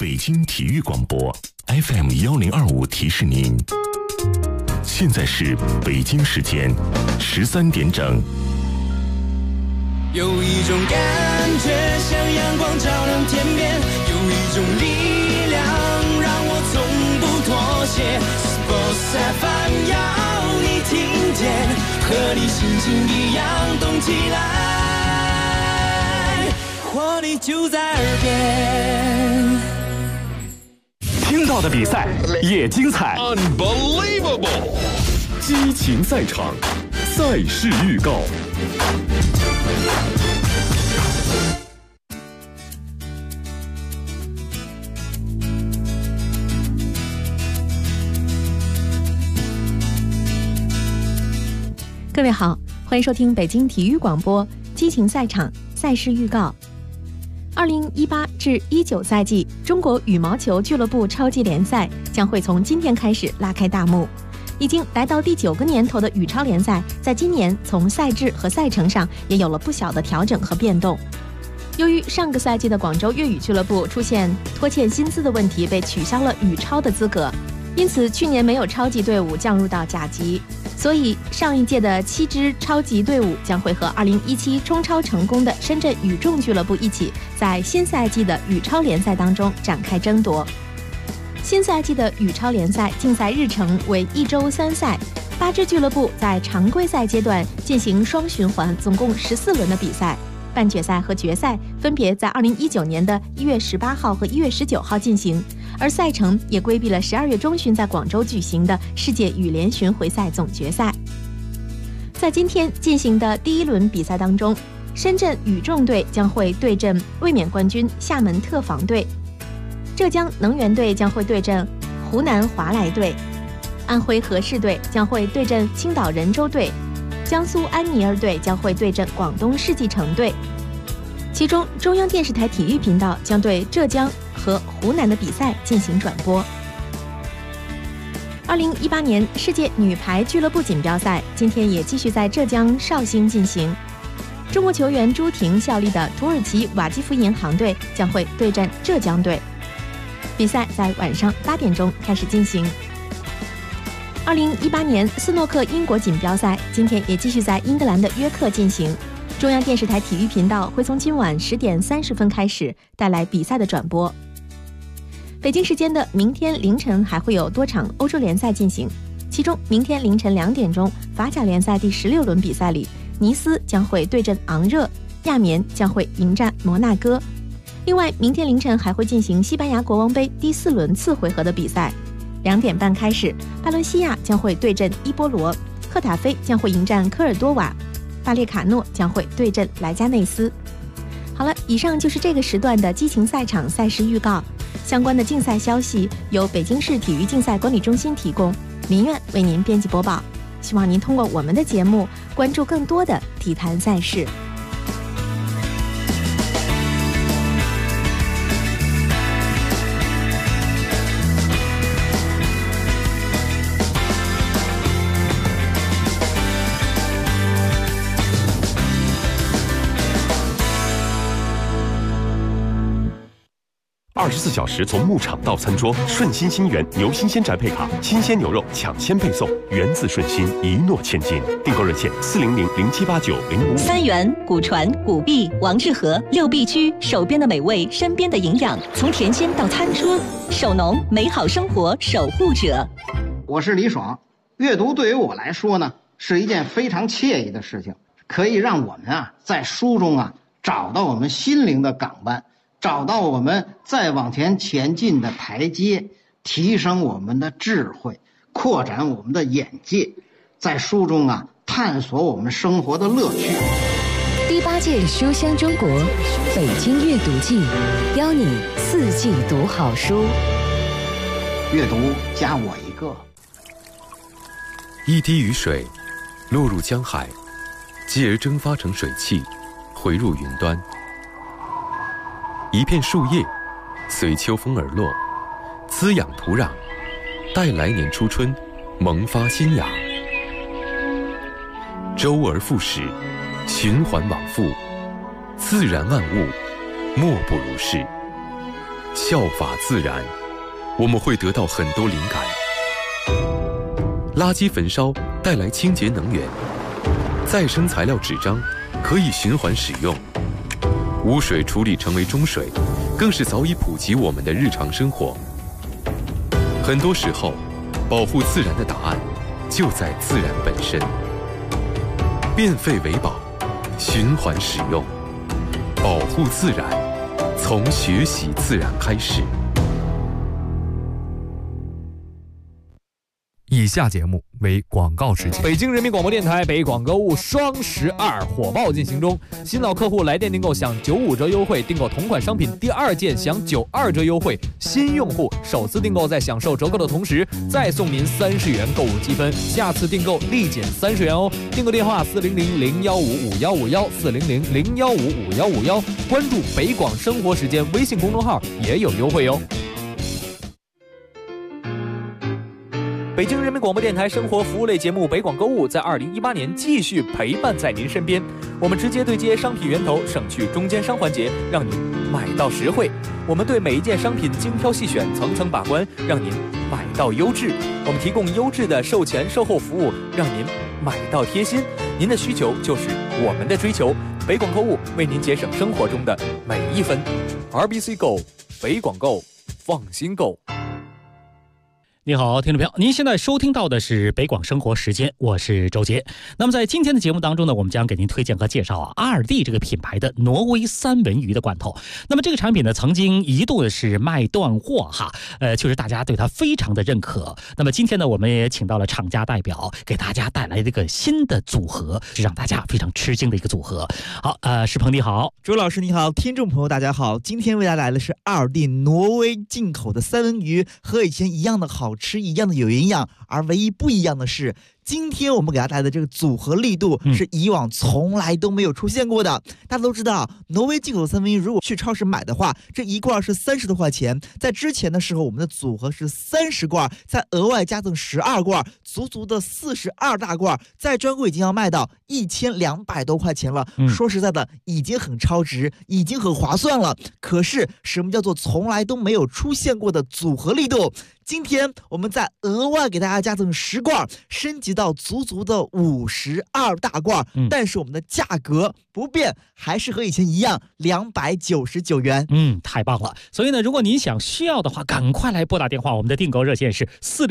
北京体育广播 FM1025提示您，现在是北京时间13点整。 有一种感觉像阳光照亮天边，有一种力量让我从不妥协。Sports FM 要你听见，和你心情一样动起来，活力就在耳边。 听到的比赛也精彩 ，Unbelievable！ 激情赛场，赛事预告。 各位好，欢迎收听北京体育广播激情赛场赛事预告。2018至19赛季中国羽毛球俱乐部超级联赛将会从今天开始拉开大幕。已经来到第9个年头的羽超联赛，在今年从赛制和赛程上也有了不小的调整和变动。由于上个赛季的广州粤语俱乐部出现拖欠薪资的问题，被取消了羽超的资格，因此去年没有超级队伍降入到甲级。所以上一届的7支超级队伍将会和2017冲超成功的深圳羽重俱乐部一起，在新赛季的羽超联赛当中展开争夺。新赛季的羽超联赛竞赛日程为1周3赛，8支俱乐部在常规赛阶段进行双循环，总共14轮的比赛，半决赛和决赛分别在2019年的1月18号和1月19号进行。而赛程也规避了12月中旬在广州举行的世界羽联巡回赛总决赛。在今天进行的第1轮比赛当中，深圳羽重队将会对阵卫冕冠军厦门特防队，浙江能源队将会对阵湖南华莱队，安徽和氏队将会对阵青岛人州队，江苏安尼尔队将会对阵广东世纪城队。其中中央电视台体育频道将对浙江和湖南的比赛进行转播。2018年世界女排俱乐部锦标赛今天也继续在浙江绍兴进行，中国球员朱婷效力的土耳其瓦基弗银行队将会对阵浙江队，比赛在晚上8点钟开始进行。2018年斯诺克英国锦标赛今天也继续在英格兰的约克进行，中央电视台体育频道会从今晚10点30分开始带来比赛的转播。北京时间的明天凌晨还会有多场欧洲联赛进行，其中明天凌晨2点钟法甲联赛第16轮比赛里，尼斯将会对阵昂热，亚眠将会迎战摩纳哥。另外明天凌晨还会进行西班牙国王杯第4轮次回合的比赛，2点半开始，巴伦西亚将会对阵伊波罗，赫塔菲将会迎战科尔多瓦，巴列卡诺将会对阵莱加内斯。好了，以上就是这个时段的激情赛场赛事预告。相关的竞赛消息由北京市体育竞赛管理中心提供，民院为您编辑播报。希望您通过我们的节目关注更多的体坛赛事。 24小时从牧场到餐桌，顺心新源牛新鲜宅配卡，新鲜牛肉抢先配送，源自顺心，一诺千金。订购热线400078905。 三元、古传、古币、王致和6必居，手边的美味，身边的营养，从甜心到餐桌，手农美好生活守护者。 我是李爽。阅读对于我来说呢，是一件非常惬意的事情，可以让我们在书中找到我们心灵的港湾，找到我们再往前进的台阶，提升我们的智慧，扩展我们的眼界，在书中探索我们生活的乐趣。 第8届书香中国北京阅读季，邀你4季读好书。 阅读加我一个。 一滴雨水落入江海，继而蒸发成水汽，回入云端。一片树叶随秋风而落，滋养土壤，待来年初春萌发新芽。周而复始，循环往复，自然万物莫不如是。 效法自然，我们会得到很多灵感。垃圾焚烧带来清洁能源，再生材料纸张可以循环使用，污水处理成为中水，更是早已普及我们的日常生活。很多时候，保护自然的答案就在自然本身。变废为宝，循环使用，保护自然，从学习自然开始。 以下节目为广告时间。 北京人民广播电台北广购物双12火爆进行中，新老客户来电订购享95折优惠，订购同款商品第2件享92折优惠，新用户首次订购在享受折扣的同时，再送您30元购物积分，下次订购立减30元哦。订购电话400-015-5151，400-015-5151，关注北广生活时间微信公众号也有优惠哦。北京人民广播电台生活服务类节目北广购物在2018年继续陪伴在您身边，我们直接对接商品源头，省去中间商环节，让您买到实惠。我们对每一件商品精挑细选，层层把关，让您买到优质。我们提供优质的售前售后服务，让您买到贴心。您的需求就是我们的追求，北广购物为您节省生活中的每一分。RBC Go， 北广购，放心购。 你好，听众朋友，您现在收听到的是北广生活时间，我是周杰。那么在今天的节目当中呢，我们将给您推荐和介绍阿尔蒂这个品牌的挪威三文鱼的罐头。那么这个产品呢，曾经一度的是卖断货哈，确实大家对它非常的认可。那么今天呢，我们也请到了厂家代表，给大家带来这个新的组合，是让大家非常吃惊的一个组合。好，石鹏你好， 周老师你好，听众朋友大家好，今天为大家来的是阿尔蒂挪威进口的三文鱼，和以前一样的好吃，一样的有营养，而唯一不一样的是，今天我们给大家带来的这个组合力度是以往从来都没有出现过的。大家都知道，挪威进口的三文鱼，如果去超市买的话，这一罐是30多块钱。在之前的时候，我们的组合是30罐，再额外加赠12罐，足足的42大罐，在专柜已经要卖到1200多块钱了。说实在的，已经很超值，已经很划算了。可是，什么叫做从来都没有出现过的组合力度？今天我们再额外给大家加赠10罐，升级到足足的52大罐，但是我们的价格不变，还是和以前一样299元。 太棒了！所以呢，如果您需要的话，赶快来拨打电话，我们的订购热线是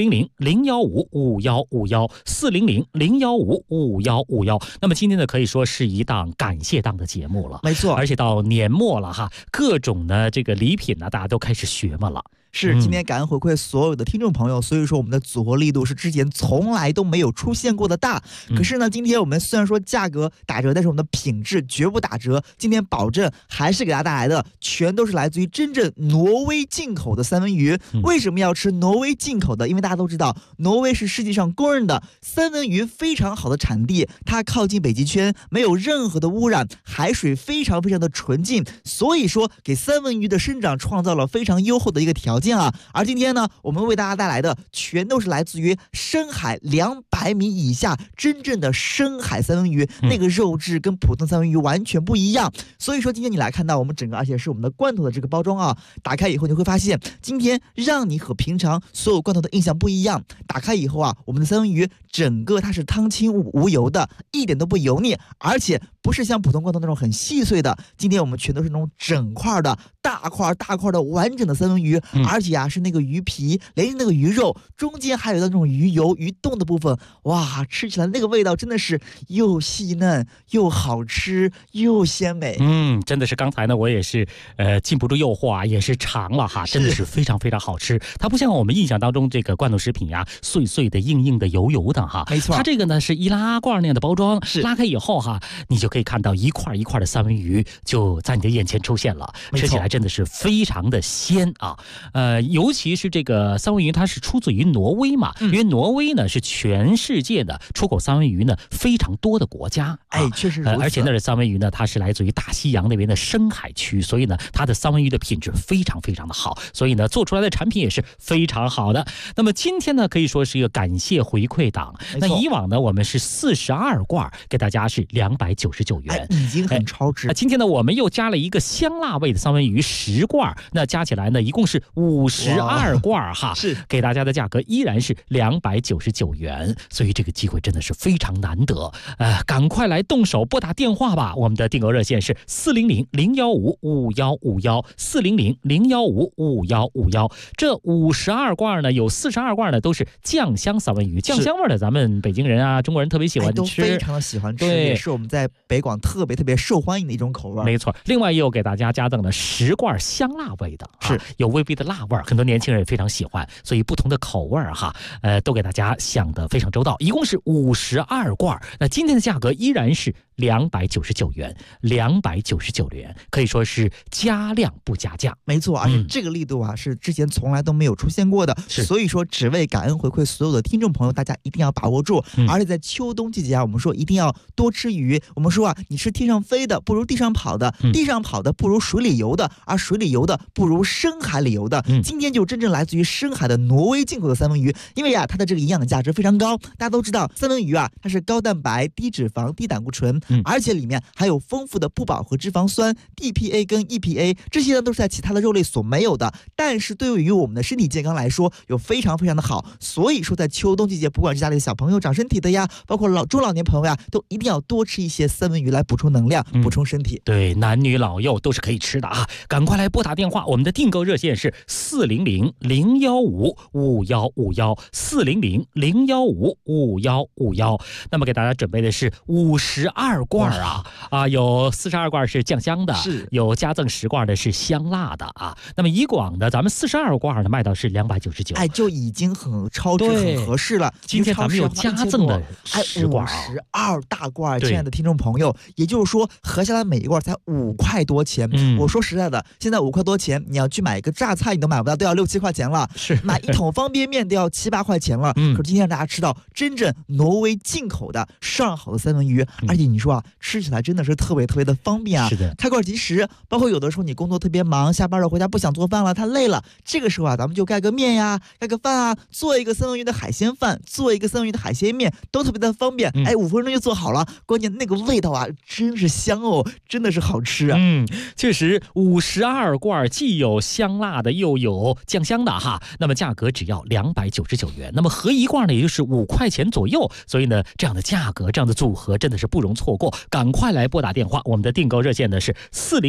400-015-5151，400-015-5151。那么今天呢，可以说是一档感谢档的节目了， 没错， 而且到年末了哈，各种的这个礼品呢，大家都开始学嘛了。 是，今天感恩回馈所有的听众朋友，所以说我们的组合力度是之前从来都没有出现过的大。可是呢，今天我们虽然说价格打折，但是我们的品质绝不打折。今天保证还是给大家带来的全都是来自于真正挪威进口的三文鱼。为什么要吃挪威进口的？因为大家都知道，挪威是世界上公认的三文鱼非常好的产地，它靠近北极圈，没有任何的污染，海水非常非常的纯净，所以说给三文鱼的生长创造了非常优厚的一个条件。而今天呢，我们为大家带来的全都是来自于深海200米以下真正的深海三文鱼，那个肉质跟普通三文鱼完全不一样。所以说今天你来看到我们整个，而且是我们的罐头的这个包装啊，打开以后你会发现，今天让你和平常所有罐头的印象不一样。打开以后啊，我们的三文鱼整个它是汤清无油的，一点都不油腻，而且不是像普通罐头那种很细碎的，今天我们全都是那种整块的大块的完整的三文鱼，而且啊是那个鱼皮连那个鱼肉中间还有那种鱼油鱼冻的部分，哇，吃起来那个味道真的是又细嫩又好吃又鲜美。 真的是刚才呢我也是禁不住诱惑啊，也是尝了哈，真的是非常非常好吃。它不像我们印象当中这个罐头食品呀，碎碎的硬硬的油油的哈， 没错， 它这个呢是易拉罐那样的包装，拉开以后哈，你就可以看到一块一块的三文鱼就在你的眼前出现了，吃起来真的是非常的鲜啊。尤其是这个三文鱼，它是出自于挪威嘛，因为挪威呢是全世界的出口三文鱼呢非常多的国家， 确实如此。 而且那的三文鱼呢，它是来自于大西洋那边的深海区，所以呢，它的三文鱼的品质非常非常的好，所以呢，做出来的产品也是非常好的。那么今天呢，可以说是一个感谢回馈档。那以往呢，我们是42罐，给大家是299元， 已经很超值。 今天呢，我们又加了一个香辣味的三文鱼， 10罐，那加起来呢一共是52罐哈， 是给大家的价格依然是299元，所以这个机会真的是非常难得，赶快来动手拨打电话吧，我们的订购热线是400-015-5151，400-015-5151，这52罐呢有42罐呢都是酱香三文鱼，酱香味的咱们北京人啊中国人特别喜欢吃， 都非常的喜欢吃，也是我们在北广特别受欢迎的一种口味。 没错，另外也有给大家加赠了10罐香辣味的， 是有微微的辣味，很多年轻人也非常喜欢，所以不同的口味哈，都给大家想得非常周到，一共是52罐，那今天的价格依然是299元，299元，可以说是加量不加价。 没错，而且这个力度啊是之前从来都没有出现过的，所以说只为感恩回馈所有的听众朋友，大家一定要把握住。而且在秋冬季节啊，我们说一定要多吃鱼。我们说啊，你吃天上飞的不如地上跑的，地上跑的不如水里游的，而水里游的不如深海里游的。今天就真正来自于深海的挪威进口的三文鱼，因为啊它的这个营养价值非常高。大家都知道三文鱼啊它是高蛋白、低脂肪、低胆固醇，而且里面还有丰富的不饱和脂肪酸 DPA 跟 EPA， 这些呢都是在其他的肉类所没有的，但是对于我们的身体健康来说有非常的好。所以说在秋冬季节，不管是家里的小朋友长身体的呀，包括中老年朋友呀，都一定要多吃一些三文鱼来补充能量，补充身体。 对，男女老幼都是可以吃的啊！赶快来拨打电话，我们的订购热线是400-015-5151，400-015-5151。那么给大家准备的是52罐啊，有42罐是酱香的， 是有加赠10罐的是香辣的啊。那么以广的咱们42罐呢卖到是299， 哎，就已经很超值很合适了。 今天咱们有加赠的10罐 ，52大罐，亲爱的听众朋友，也就是说合下来每一罐才5块多钱。我说实在的，现在5块多钱，你要去买一个榨菜你都买不到，都要6-7块钱了。 是买一桶方便面都要7-8块钱了。可是今天让大家吃到真正挪威进口的上好的三文鱼，而且你说啊，吃起来真的是特别的方便啊。 是的， 开罐即食。包括有的时候你工作特别忙，下班了回家不想做饭了，太累了，这个时候啊，咱们就盖个面呀，盖个饭啊，做一个三文鱼的海鲜饭，做一个三文鱼的海鲜面，都特别的方便。5分钟就做好了，关键那个味道啊，真是香哦，真的是好吃啊。 确实52罐既有香辣的又有酱香的哈，那么价格只要299元，那么合一罐呢也就是5块钱左右，所以呢这样的价格这样的组合真的是不容错过，赶快来拨打电话，我们的订购热线呢是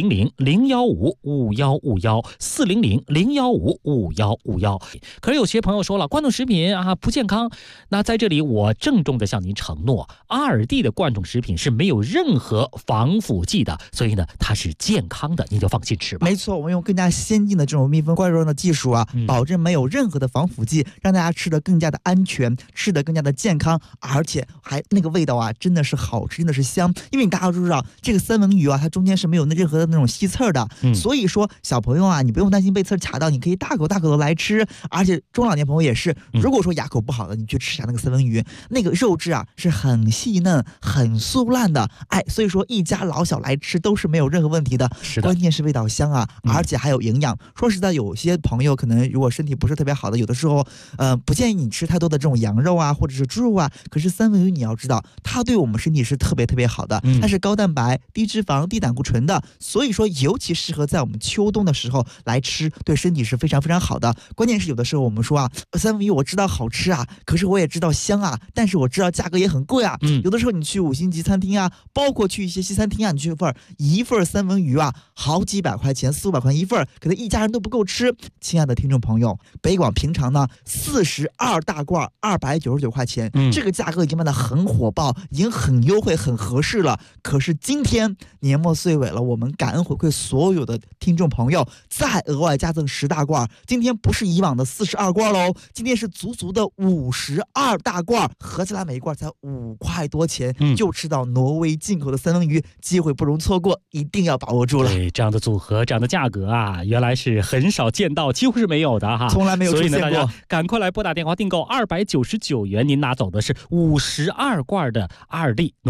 400-015-5151，400-015-5151。可是有些朋友说了，罐头食品啊不健康，那在这里我郑重的向您承诺，阿尔蒂的罐头食品是没有任何防腐剂的，所以呢它是健康的，您就放心吃吧。 没错，我们用更加先进的这种密封罐装的技术啊，保证没有任何的防腐剂，让大家吃得更加的安全，吃得更加的健康，而且还那个味道啊真的是好吃，真的是香。因为你大家都知道这个三文鱼啊，它中间是没有任何的那种吸刺的，所以说小朋友啊，你不用担心被刺卡到，你可以大口的来吃。而且中老年朋友也是，如果说牙口不好的，你去吃一下那个三文鱼，那个肉质啊是很细嫩很酥烂的，所以说一家老小来吃都是没有任何问题的。 是的， 关键是味道香啊，而且还有营养。说实在，有些朋友可能如果身体不是特别好的，有的时候不建议你吃太多的这种羊肉啊或者是猪肉啊，可是三文鱼你要知道它对我们身体是特别好的，它是高蛋白、低脂肪、低胆固醇的，所以说尤其适合在我们秋冬的时候来吃，对身体是非常好的。关键是有的时候我们说啊，三文鱼我知道好吃啊，可是我也知道香啊，但是我知道价格也很贵啊。有的时候你去5星级餐厅啊，包括去一些西餐厅啊，你去一份三文鱼啊，好几百块钱，400-500块一份，可能一家人都不够吃。亲爱的听众朋友，北广平常呢42大罐299块钱，这个价格已经卖得很火爆，已经很优惠很合适了。可是今天年末岁尾了，我们感恩回馈所有的听众朋友，再额外加赠10大罐，今天不是以往的42罐喽，今天是足足的52大罐，合起来每一罐才5块多钱，就吃到挪威进口的三文鱼，机会不容错过，一定要把握住了。 对，这样的组合这样的价格啊，原来是很少见到，几乎是没有的哈， 从来没有出现过。 所以呢，大家赶快来拨打电话订购299元，您拿走的是52罐的阿尔蒂挪威三文鱼。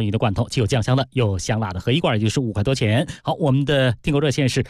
鱼的罐头，既有酱香的，有香辣的，合一罐就是5块多钱。好，我们的订购热线是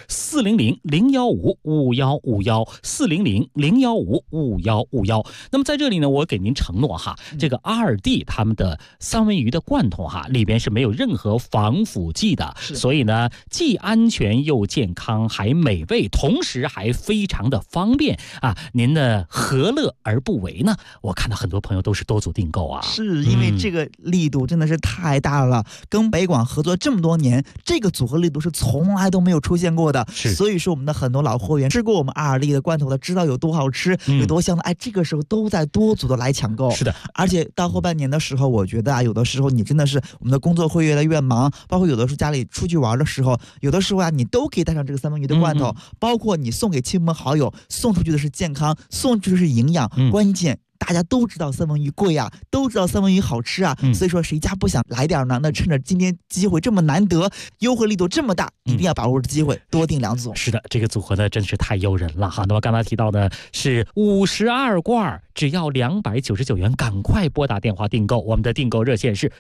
400-015-5151，400-015-5151。那么在这里呢，我给您承诺哈，这个阿尔蒂他们的三文鱼的罐头哈，里边是没有任何防腐剂的，所以呢，既安全又健康，还美味，同时还非常的方便啊！您呢何乐而不为呢？我看到很多朋友都是多组订购啊， 是因为这个力度真的是太大了，跟北广合作这么多年，这个组合力度是从来都没有出现过的。所以说我们的很多老会员吃过我们阿尔蒂的罐头的，知道有多好吃，有多香的，哎，这个时候都在多组的来抢购。 是的， 而且到后半年的时候，我觉得啊，有的时候你真的是我们的工作会越来越忙，包括有的时候家里出去玩的时候，有的时候啊，你都可以带上这个三文鱼的罐头，包括你送给亲朋好友，送出去的是健康，送出去的是营养，关键大家都知道三文鱼贵啊，都知道三文鱼好吃啊，所以说谁家不想来点呢？那趁着今天机会这么难得，优惠力度这么大，一定要把握着机会，多订2组。 是的，这个组合呢真是太诱人了哈。那么刚才提到的是52罐，只要299元，赶快拨打电话订购。我们的订购热线是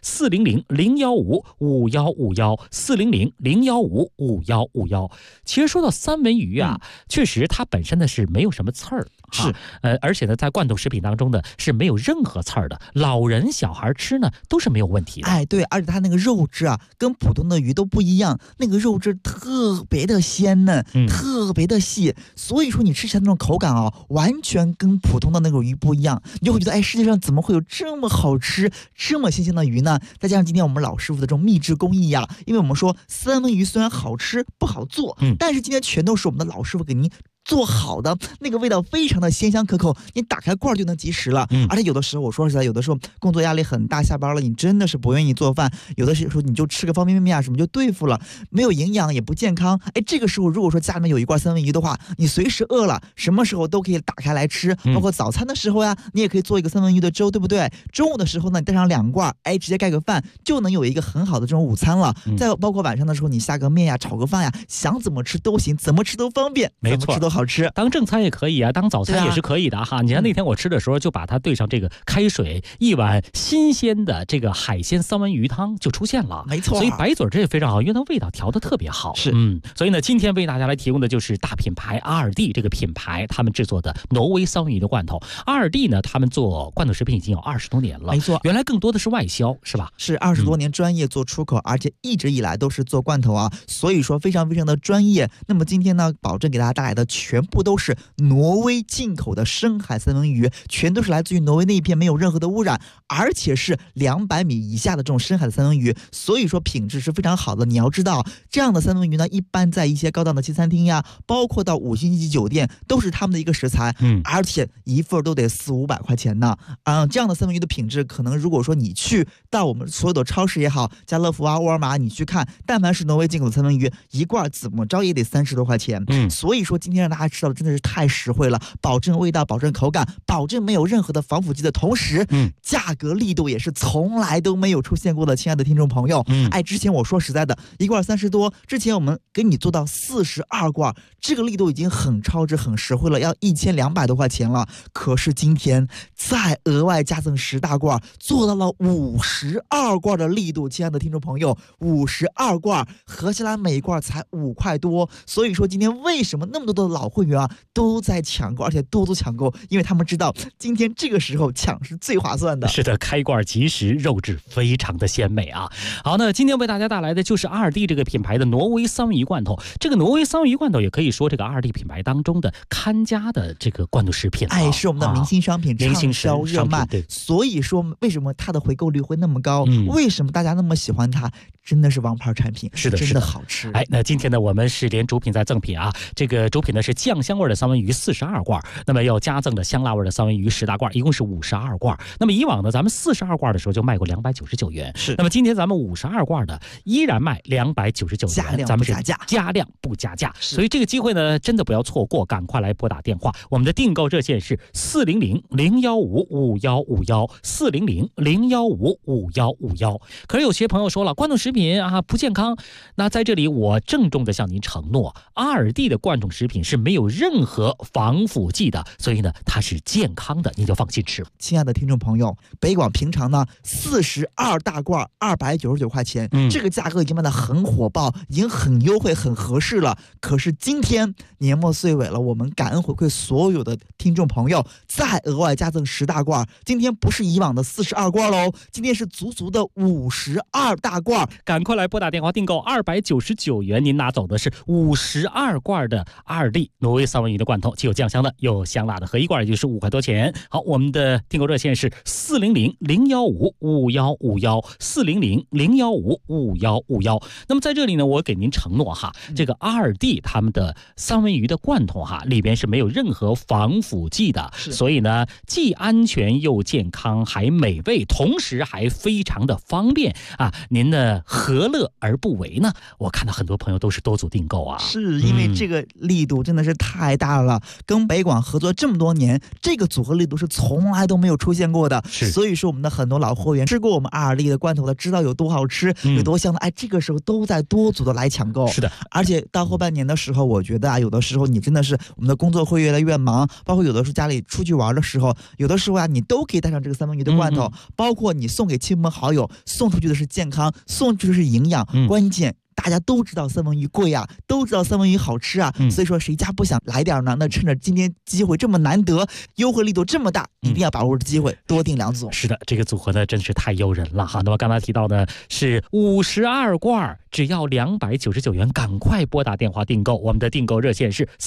400-015-5151，400-015-5151。其实说到三文鱼啊，确实它本身呢是没有什么刺儿，是而且呢在罐头食品当中呢是没有任何刺儿的，老人小孩吃呢都是没有问题的。 哎，对，而且它那个肉质啊跟普通的鱼都不一样，那个肉质特别的鲜嫩，特别的细，所以说你吃起来那种口感啊，完全跟普通的那种鱼不一样，你就会觉得哎，世界上怎么会有这么好吃这么新鲜的鱼呢？再加上今天我们老师傅的这种秘制工艺呀，因为我们说三文鱼虽然好吃不好做，但是今天全都是我们的老师傅给您做好的，那个味道非常的鲜香可口，你打开罐就能及时了。而且有的时候我说实在，有的时候工作压力很大，下班了你真的是不愿意做饭，有的时候你就吃个方便面啊什么就对付了，没有营养也不健康。哎，这个时候如果说家里面有一罐三文鱼的话，你随时饿了什么时候都可以打开来吃，包括早餐的时候呀，你也可以做一个三文鱼的粥，对不对？中午的时候呢，你带上2罐，哎，直接盖个饭就能有一个很好的这种午餐了。再包括晚上的时候你下个面呀，炒个饭呀，想怎么吃都行，怎么吃都方便， 没错， 怎么吃都好吃。 当正餐也可以啊，当早餐也是可以的哈。你看那天我吃的时候，就把它兑上这个开水，一碗新鲜的这个海鲜三文鱼汤就出现了， 没错。 所以白嘴这也非常好，因为它味道调得特别好。 是， 所以呢，今天为大家来提供的就是大品牌阿尔蒂这个品牌他们制作的挪威三文鱼的罐头。阿尔蒂呢，他们做罐头食品已经有20多年了， 没错。 原来更多的是外销，是吧？ 是20多年专业做出口，而且一直以来都是做罐头啊，所以说非常非常的专业。那么今天呢，保证给大家带来的全部都是挪威进口的深海三文鱼，全都是来自于挪威那一片，没有任何的污染，而且是200米以下的这种深海的三文鱼，所以说品质是非常好的。你要知道，这样的三文鱼呢，一般在一些高档的西餐厅呀，包括到5星级酒店，都是他们的一个食材，而且一份都得400-500块钱呢。这样的三文鱼的品质，可能如果说你去到我们所有的超市也好，家乐福啊、沃尔玛，你去看，但凡是挪威进口的三文鱼，一罐怎么着也得30多块钱。所以说今天让大家吃到的真的是太实惠了，保证味道，保证口感，保证没有任何的防腐剂的同时，价格力度也是从来都没有出现过的。亲爱的听众朋友，哎，之前我说实在的，一罐30多，之前我们给你做到42罐，这个力度已经很超值、很实惠了，要1200多块钱了。可是今天再额外加赠10大罐，做到了52罐的力度。亲爱的听众朋友，52罐合起来每罐才5块多。所以说今天为什么那么多的老会员啊都在抢购，而且多抢购，因为他们知道今天这个时候抢是最划算的。 是的，开罐即食，肉质非常的鲜美啊。好，那今天为大家带来的就是阿尔蒂这个品牌的挪威三文鱼罐头。这个挪威三文鱼罐头也可以说这个阿尔蒂品牌当中的看家的这个罐头食品， 哎，是我们的明星商品，畅销热卖。所以说为什么它的回购率会那么高？为什么大家那么喜欢它？真的是王牌产品， 是的， 真的好吃。 哎，那今天呢，我们是连主品再赠品啊。这个主品呢是酱香味的三文鱼42罐，那么要加赠的香辣味的三文鱼10大罐，一共是52罐。那么以往呢，咱们42罐的时候就卖过299元， 是。 那么今天咱们52罐的依然卖299元，咱们是加量不加价，所以这个机会呢，真的不要错过，赶快来拨打电话。我们的订购热线是400-015-5151，400-015-5151。可是有些朋友说了，罐头食品啊不健康，那在这里我郑重的向您承诺，阿尔蒂的罐头食品是是没有任何防腐剂的，所以呢它是健康的，你就放心吃。 亲爱的听众朋友，北广平常呢42大罐299块钱，这个价格已经卖得很火爆，已经很优惠很合适了。可是今天年末岁尾了，我们感恩回馈所有的听众朋友，再额外加赠10大罐，今天不是以往的42罐喽，今天是足足的52大罐。 赶快来拨打电话订购299元，您拿走的是52罐的2粒挪威三文鱼的罐头，既有酱香的又香辣的，合一罐也就是5块多钱。好，我们的订购热线是400-015-5151，400-015-5151。那么在这里呢，我给您承诺哈，这个2D他们的三文鱼的罐头哈，里边是没有任何防腐剂的，所以呢既安全又健康还美味，同时还非常的方便啊！您呢何乐而不为呢？我看到很多朋友都是多组订购啊， 是因为这个力度真的是太大了，跟北广合作这么多年，这个组合力度是从来都没有出现过的，所以说我们的很多老货源吃过我们2D的罐头的，知道有多好吃，有多香的，哎，这个时候都在多组的来抢购。 是的， 而且到后半年的时候，我觉得啊，有的时候你真的是我们的工作会越来越忙，包括有的时候家里出去玩的时候，有的时候啊，你都可以带上这个三文鱼的罐头，包括你送给亲朋好友，送出去的是健康，送出去的是营养，关键大家都知道三文鱼贵啊，都知道三文鱼好吃啊，所以说谁家不想来点呢？那趁着今天机会这么难得，优惠力度这么大，一定要把握着机会，多订2组。 是的，这个组合呢真是太诱人了哈。那么刚才提到的是52罐，只要299元，赶快拨打电话订购。我们的订购热线是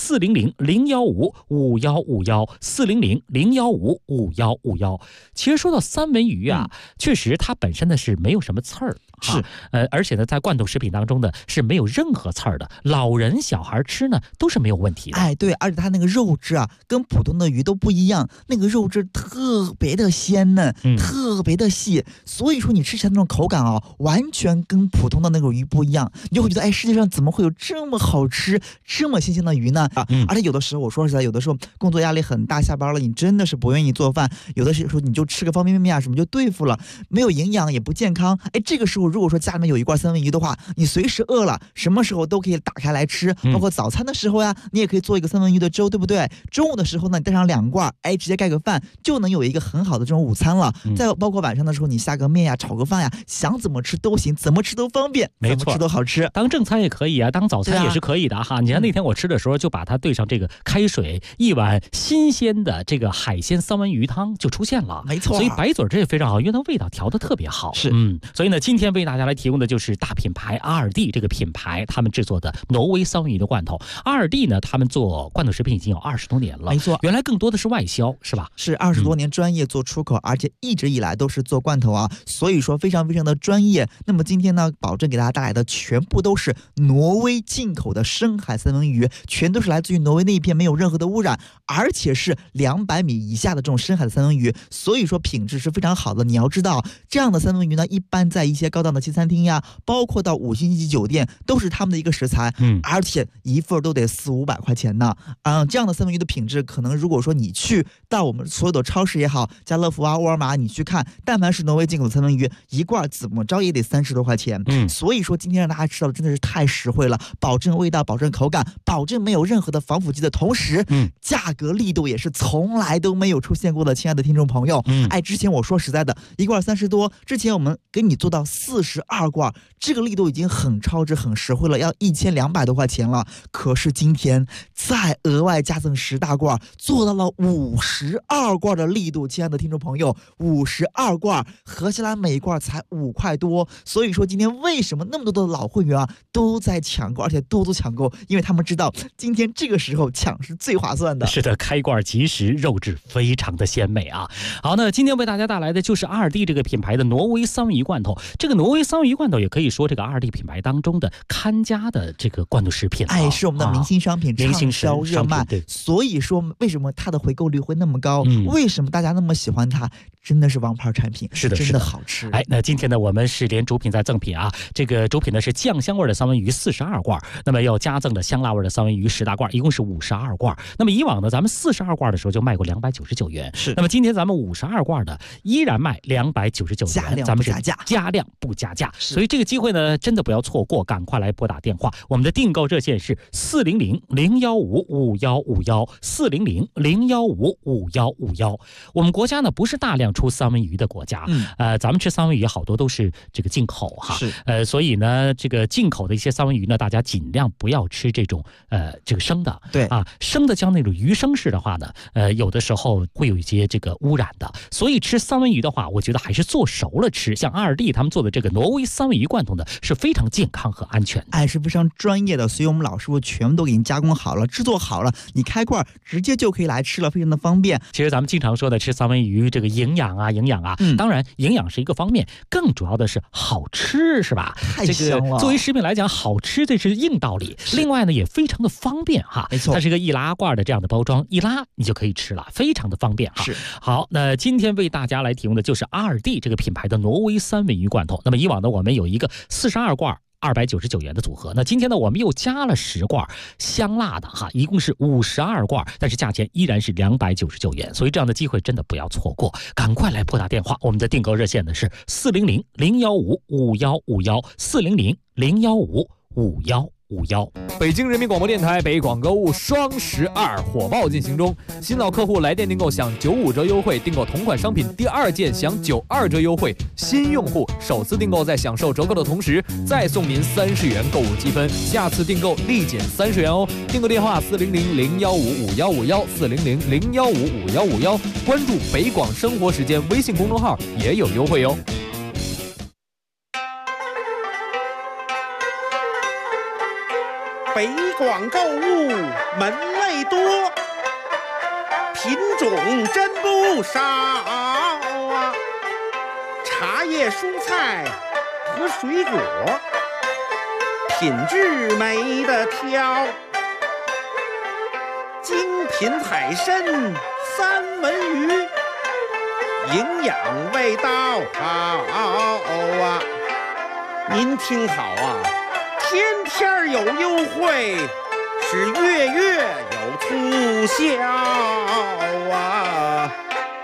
400-015-5151，400-015-5151。其实说到三文鱼啊，确实它本身呢是没有什么刺儿， 是而且呢在罐头食品当中呢是没有任何刺儿的，老人小孩吃呢都是没有问题的。 哎，对，而且它那个肉质啊跟普通的鱼都不一样，那个肉质特别的鲜嫩，特别的细，所以说你吃起来那种口感啊，完全跟普通的那种鱼不一样，你就会觉得哎，世界上怎么会有这么好吃这么新鲜的鱼呢？而且有的时候我说实在，有的时候工作压力很大，下班了你真的是不愿意做饭，有的时候你就吃个方便面啊什么就对付了，没有营养也不健康。哎，这个时候如果说家里面有一罐三文鱼的话，你随时饿了什么时候都可以打开来吃，包括早餐的时候呀，你也可以做一个三文鱼的粥，对不对？中午的时候呢，你带上2罐，哎，直接盖个饭就能有一个很好的这种午餐了。再包括晚上的时候，你下个面呀，炒个饭呀，想怎么吃都行，怎么吃都方便， 没错， 怎么吃都好吃。 当正餐也可以啊，当早餐也是可以的哈。你看那天我吃的时候，就把它兑上这个开水，一碗新鲜的这个海鲜三文鱼汤就出现了， 没错。 所以白嘴这也非常好，因为它味道调得特别好。 是， 所以呢，今天为大家来提供的就是大品牌2D这个品牌他们制作的挪威三文鱼的罐头。2D呢，他们做罐头食品已经有20多年了， 没错。 原来更多的是外销，是吧？ 是20多年专业做出口，而且一直以来都是做罐头啊，所以说非常非常的专业。那么今天呢，保证给大家带来的全部都是挪威进口的深海三文鱼，全都是来自于挪威那一片，没有任何的污染，而且是200米以下的这种深海的三文鱼，所以说品质是非常好的。你要知道，这样的三文鱼呢，一般在一些高档的西餐厅呀，包括到5星级酒店，都是他们的一个食材，而且一份都得400-500块钱呢。这样的三文鱼的品质，可能如果说你去到我们所有的超市也好，家乐福啊、沃尔玛，你去看，但凡是挪威进口的三文鱼，一罐怎么着也得30多块钱。所以说今天让大家吃到的真的是太实惠了，保证味道，保证口感，保证没有任何的防腐剂的同时，价格力度也是从来都没有出现过的。亲爱的听众朋友，哎，之前我说实在的，一罐30多，之前我们给你做到42罐，这个力度已经很超值、很实惠了，要1200多块钱了。可是今天再额外加赠10大罐，做到了52罐的力度。亲爱的听众朋友，52罐合起来每罐才5块多。所以说今天为什么那么多的老会员啊都在抢购，而且多多抢购，因为他们知道今天这个时候抢是最划算的。 是的，开罐即食，肉质非常的鲜美啊。好，那今天为大家带来的就是2D这个品牌的挪威三文鱼罐头。这个挪威三文鱼罐头也可以说这个2D品牌当中的看家的这个罐头食品， 哎，是我们的明星商品，畅销热卖。所以说为什么它的回购率会那么高？为什么大家那么喜欢它？真的是王牌产品， 是的， 真的好吃。 哎，那今天呢，我们是连主品再赠品啊。这个主主品呢是酱香味的三文鱼42罐，那么又加赠的香辣味的三文鱼10大罐，一共是52罐。那么以往呢，咱们42罐的时候就卖过299元， 是。 那么今天咱们52罐的依然卖299元，咱们是加量不加价，所以这个机会呢，真的不要错过，赶快来拨打电话。我们的订购热线是400-015-5151，400-015-5151。我们国家呢不是大量出三文鱼的国家，咱们吃三文鱼好多都是这个进口哈， 是。 所以呢，这个进口的一些三文鱼呢，大家尽量不要吃这种这个生的， 对啊，生的像那种鱼生式的话呢，有的时候会有一些这个污染的。所以吃三文鱼的话，我觉得还是做熟了吃。像阿尔蒂他们做的这个挪威三文鱼罐头呢，是非常健康和安全的， 是非常专业的。所以我们老师傅全部都给您加工好了，制作好了，你开罐直接就可以来吃了，非常的方便。 其实咱们经常说的吃三文鱼，这个营养啊，当然营养是一个方面，更主要的是好吃，是吧？ 太香了。 这个作为食品来讲，好吃这是硬道理。另外呢，也非常的方便哈， 没错， 它是一个易拉罐的这样的包装，一拉你就可以吃了，非常的方便哈。 是。 好，那今天为大家来提供的就是阿尔蒂这个品牌的挪威三文鱼罐头。那么以往呢，我们有一个42罐299元的组合，那今天呢我们又加了10罐香辣的哈，一共是52罐，但是价钱依然是299元，所以这样的机会真的不要错过，赶快来拨打电话。我们的订购热线呢是400-015-5151，400-015-5151。 北京人民广播电台北广购物双12火爆进行中，新老客户来电订购享95折优惠，订购同款商品第2件享92折优惠，新用户首次订购在享受折扣的同时再送您30元购物积分，下次订购立减30元哦。订购电话400-015-5151，400-015-5151，关注北广生活时间微信公众号也有优惠哦。 北广购物门类多，品种真不少啊！茶叶、蔬菜和水果，品质没得挑。精品海参、三文鱼，营养味道好啊！您听好啊！天天有优惠，是月月有促销啊！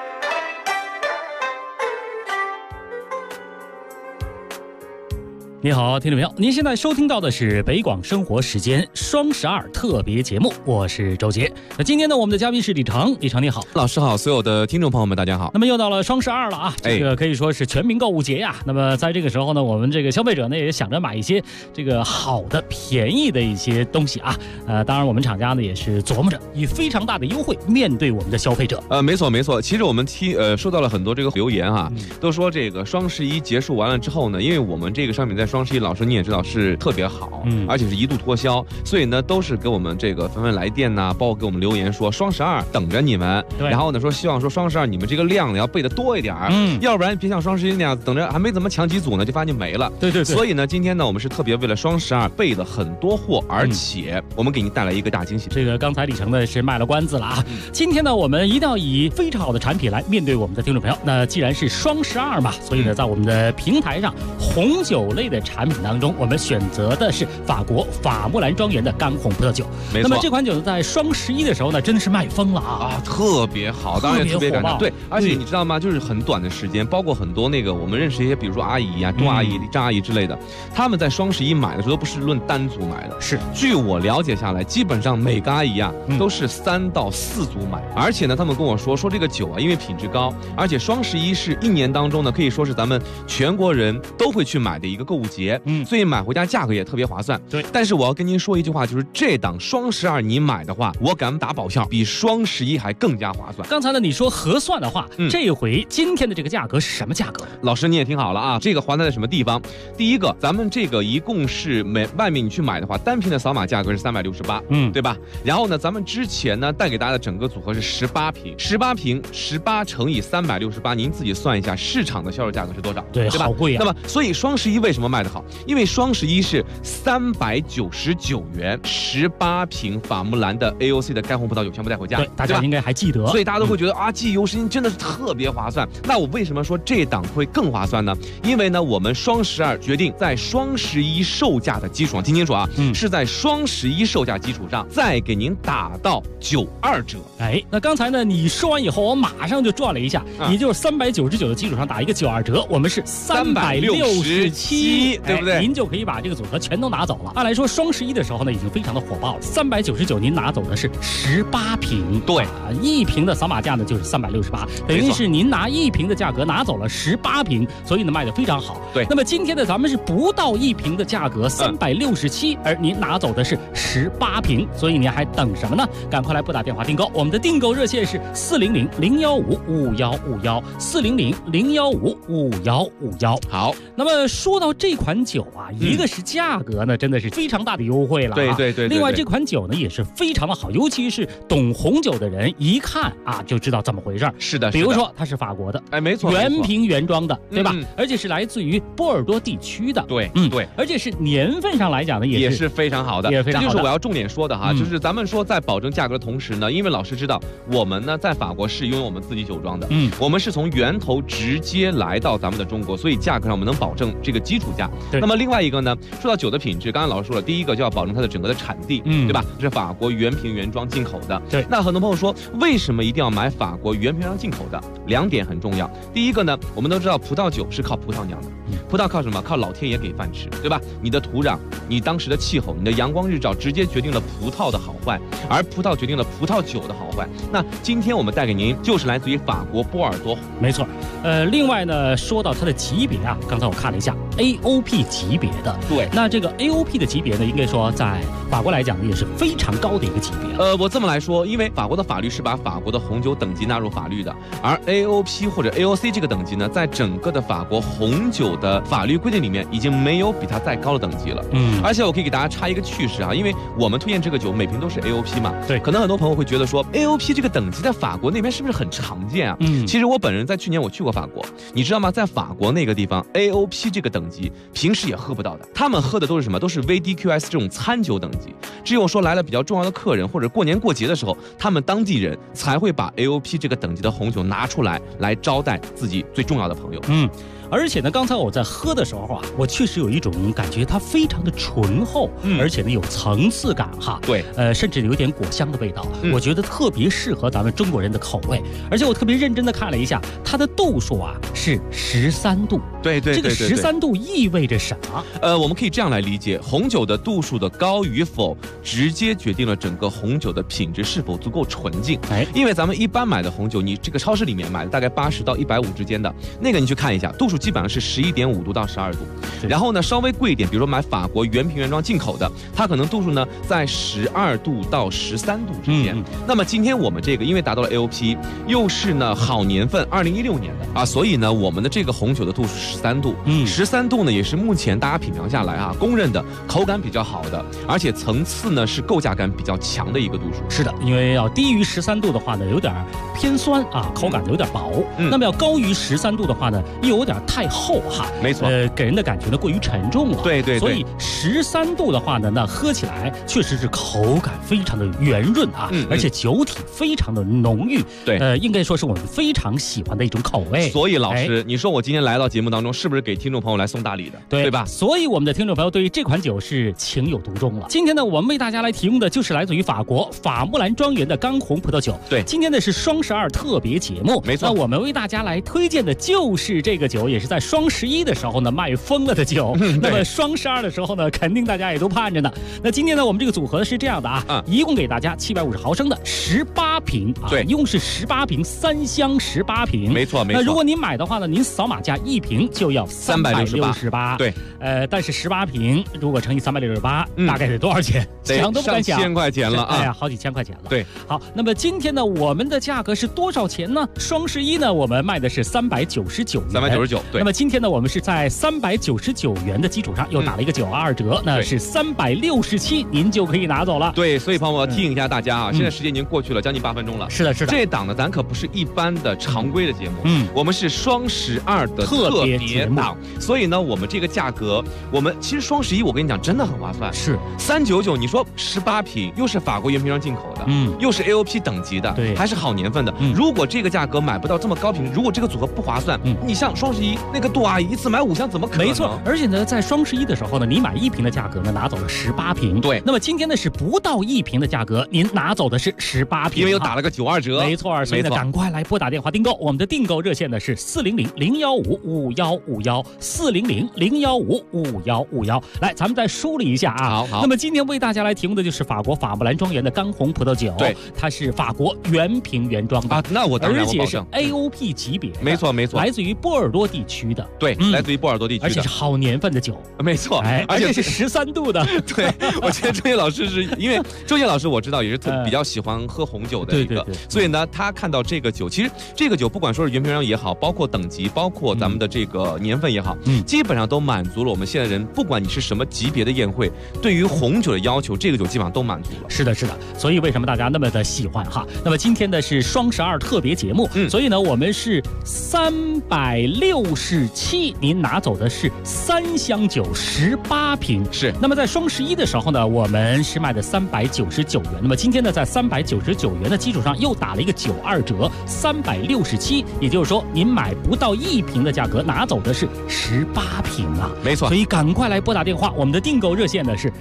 你好，听众朋友，您现在收听到的是北广生活时间双12特别节目，我是周杰。那今天呢，我们的嘉宾是李成，李成你好， 老师好，所有的听众朋友们大家好。 那么又到了双12了啊，这个可以说是全民购物节呀。那么在这个时候呢，我们这个消费者呢也想着买一些这个好的、便宜的一些东西啊。当然我们厂家呢也是琢磨着以非常大的优惠面对我们的消费者。 没错没错，其实我们收到了很多这个留言哈，都说这个双11结束完了之后呢，因为我们这个商品在双11，老师你也知道是特别好，而且是一度脱销，所以呢都是给我们这个纷纷来电呐，包括给我们留言说双12等着你们，然后呢说希望说双12你们这个量呢要备的多一点，要不然别像双11那样等着还没怎么抢几组呢就发现没了。 对， 所以呢今天呢我们是特别为了双12备了很多货，而且我们给你带来一个大惊喜。 这个刚才李成呢是卖了关子了啊，今天呢我们一定要以非常好的产品来面对我们的听众朋友。那既然是双12嘛，所以呢在我们的平台上红酒类的产品当中，我们选择的是法国法穆兰庄园的干红葡萄酒。 没错， 那么这款酒呢，在双11的时候呢，真的是卖疯了啊， 特别好，当然也特别感动。对，而且你知道吗？就是很短的时间，包括很多那个我们认识一些，比如说阿姨啊、钟阿姨、张阿姨之类的，他们在双11买的时候都不是论单组买的， 是据我了解下来，基本上每个阿姨啊都是3到4组买。而且呢，他们跟我说这个酒啊，因为品质高，而且双11是1年当中呢，可以说是咱们全国人都会去买的一个购物节，所以买回家价格也特别划算。 对， 但是我要跟您说一句话，就是这档双12你买的话，我敢打保票，比双11还更加划算。 刚才呢你说合算的话，这回今天的这个价格是什么价格？ 老师你也听好了啊，这个划算在什么地方？第一个，咱们这个一共是外面你去买的话，单瓶的扫码价格是368，对吧？然后呢，咱们之前呢带给大家的整个组合是18瓶，18乘以368，您自己算一下市场的销售价格是多少？ 对吧？好贵啊。 那么所以双11为什么卖得好？因为双11是399元，18瓶法木兰的 AOC 的干红葡萄酒全部带回家， 对，大家应该还记得， 所以大家都会觉得啊，记忆犹新，真的是特别划算。那我为什么说这档会更划算呢？因为呢，我们双12决定在双11售价的基础上，听清楚啊，是在双11售价基础上再给您打到92折。 哎，那刚才呢你说完以后，我马上就转了一下，也就是399的基础上打一个92折，我们是367， 对不对？ 您就可以把这个组合全都拿走了。按来说，双11的时候呢，已经非常的火爆了。399您拿走的是18瓶， 对， 一瓶的扫码价呢就是368，等于是您拿一瓶的价格拿走了18瓶，所以呢卖得非常好。 对， 那么今天呢咱们是不到一瓶的价格367，而您拿走的是18瓶，所以您还等什么呢？赶快来拨打电话订购，我们的订购热线是400-015-5151，400-015-5151。 好， 那么说到这款酒啊，一个是价格呢真的是非常大的优惠了， 对。 另外这款酒呢也是非常的好，尤其是懂红酒的人一看啊就知道怎么回事。 是的， 比如说它是法国的， 哎，没错， 原瓶原装的，对吧？而且是来自于波尔多地区的， 对，对， 而且是年份上来讲呢也是非常好的， 也是非常好的。 这就是我要重点说的哈，就是咱们说在保证价格的同时呢，因为老师知道我们呢在法国是拥有我们自己酒庄的，我们是从源头直接来到咱们的中国，所以价格上我们能保证这个基础价。那么另外一个呢，说到酒的品质，刚才老师说了，第一个就要保证它的整个的产地，对吧？这是法国原瓶原装进口的。 对， 那很多朋友说，为什么一定要买法国原瓶原装进口的？2点很重要。第一个呢，我们都知道葡萄酒是靠葡萄酿的，葡萄靠什么？靠老天爷给饭吃，对吧？你的土壤、你当时的气候、你的阳光日照，直接决定了葡萄的好坏，而葡萄决定了葡萄酒的好坏。那今天我们带给您就是来自于法国波尔多， 没错。另外呢，说到它的级别啊，刚才我看了一下 AOP 级别的， 对， 那这个 AOP 的级别呢，应该说在法国来讲也是非常高的一个级别。 我这么来说，因为法国的法律是把法国的红酒等级纳入法律的，而 AOP 或者 AOC 这个等级呢，在整个的法国红酒的法律规定里面，已经没有比它再高的等级了。而且我可以给大家插一个趣事啊，因为我们推荐这个酒每瓶都是 AOP 嘛， 对， 可能很多朋友会觉得说 AOP 这个等级在法国那边是不是很常见啊？其实我本人在去年我去过法国，你知道吗？在法国那个地方 AOP 这个等级平时也喝不到的，他们喝的都是什么？都是 VDQS 这种餐酒等级，只有说来了比较重要的客人或者过年过节的时候，他们当地人才会把 AOP 这个等级的红酒拿出来招待自己最重要的朋友。 而且呢，刚才我在喝的时候啊，我确实有一种感觉，它非常的醇厚，而且呢有层次感哈。 对， 甚至有点果香的味道，我觉得特别适合咱们中国人的口味。而且我特别认真的看了一下，它的度数啊是13度。 对， 这个13度意味着什么？ 我们可以这样来理解，红酒的度数的高与否，直接决定了整个红酒的品质是否足够纯净。因为咱们一般买的红酒，你这个超市里面买的大概80到150之间的那个，你去看一下，度数基本上是11.5度到12度。然后呢，稍微贵一点，比如说买法国原瓶原装进口的，它可能度数呢在12度到13度之间。那么今天我们这个因为达到了 AOP， 又是呢好年份2016年的啊，所以呢我们的这个红酒的度数13度，13度呢也是目前大家品尝下来啊公认的口感比较好的，而且层次呢是构架感比较强的一个度数。 是的，因为要低于13度的话呢，有点偏酸啊，口感有点薄。那么要高于13度的话呢，又有点太厚哈。 没错， 给人的感觉呢过于沉重了。 对， 所以13度的话呢，那喝起来确实是口感非常的圆润啊，而且酒体非常的浓郁。 对， 应该说是我们非常喜欢的一种口味。 所以老师，你说我今天来到节目当中，是不是给听众朋友来送大礼的？ 对吧？ 所以我们的听众朋友对于这款酒是情有独钟了。今天呢，我们为大家来提供的就是来自于法国法木兰庄园的干红葡萄酒。 对， 今天呢是双12特别节目， 没错。 那我们为大家来推荐的就是这个酒，也是在双11的时候呢卖疯了的酒。那么双12的时候呢，肯定大家也都盼着呢。那今天呢，我们这个组合是这样的啊，一共给大家750毫升的18瓶啊， 对， 一共是18瓶，3箱18瓶， 没错。 那如果您买的话呢，您扫码价一瓶就要368， 对， 但是18瓶如果乘以368，大概得多少钱？想都不敢想， 上1000块钱了啊！ 哎呀，好几千块钱了。 对， 好，那么今天呢，我们的价格是多少钱呢？双11呢，我们卖的是399元 ，399。对。 那么今天呢，我们是在399元的基础上又打了一个92折，那是367，您就可以拿走了。 对，所以朋友们提醒一下大家啊，现在时间已经过去了将近 8分钟了。 是的，是的。 这档呢，咱可不是一般的常规的节目，我们是双12的特别档，所以呢，我们这个价格，我们其实双11我跟你讲真的很划算， 是 399，你说18瓶，又是法国原瓶装进口的，又是 AOP 等级的， 对， 还是好年份的。如果这个价格买不到这么高频，如果这个组合不划算，你像双11那个杜阿姨一次买5箱，怎么可能？ 没错，而且呢，在双11的时候呢，你买1瓶的价格呢，拿走了18瓶。 对， 那么今天呢是不到1瓶的价格，您拿走的是18瓶， 因为又打了个92折。 没错，所以呢，赶快来拨打电话订购。我们的订购热线呢是400-015-5151，400-015-5151。来，咱们再梳理一下啊。 好。 那么今天为大家来提供的就是法国法布兰庄园的干红葡萄酒， 对， 它是法国原瓶原装的啊。那我当然而且是 AOP 级别， 没错， 来自于波尔多地区的， 对，来自于波尔多地区的， 而且是好年份的酒， 没错， 而且是13度的。 对，我觉得周杰老师是因为周杰老师我知道也是比较喜欢喝红酒的一个，所以呢，他看到这个酒，其实这个酒不管说是原瓶原装也好，包括等级，包括咱们的这个年份也好，基本上都满足了我们现在人，不管你是什么级别的宴会，对于红酒的要求，这个酒基本上都满足了。 是的，是的。所以为什么大家那么的喜欢哈？那么今天的是双12特别节目，所以呢，我们是367，您拿走的是3箱酒18瓶。 是。 那么在双11的时候呢，我们是卖的399元。那么今天呢，在399元的基础上又打了一个92折，367，也就是说您买不到1瓶的价格，拿走的是18瓶啊。 没错。 所以赶快来拨打电话，我们的订购热线呢是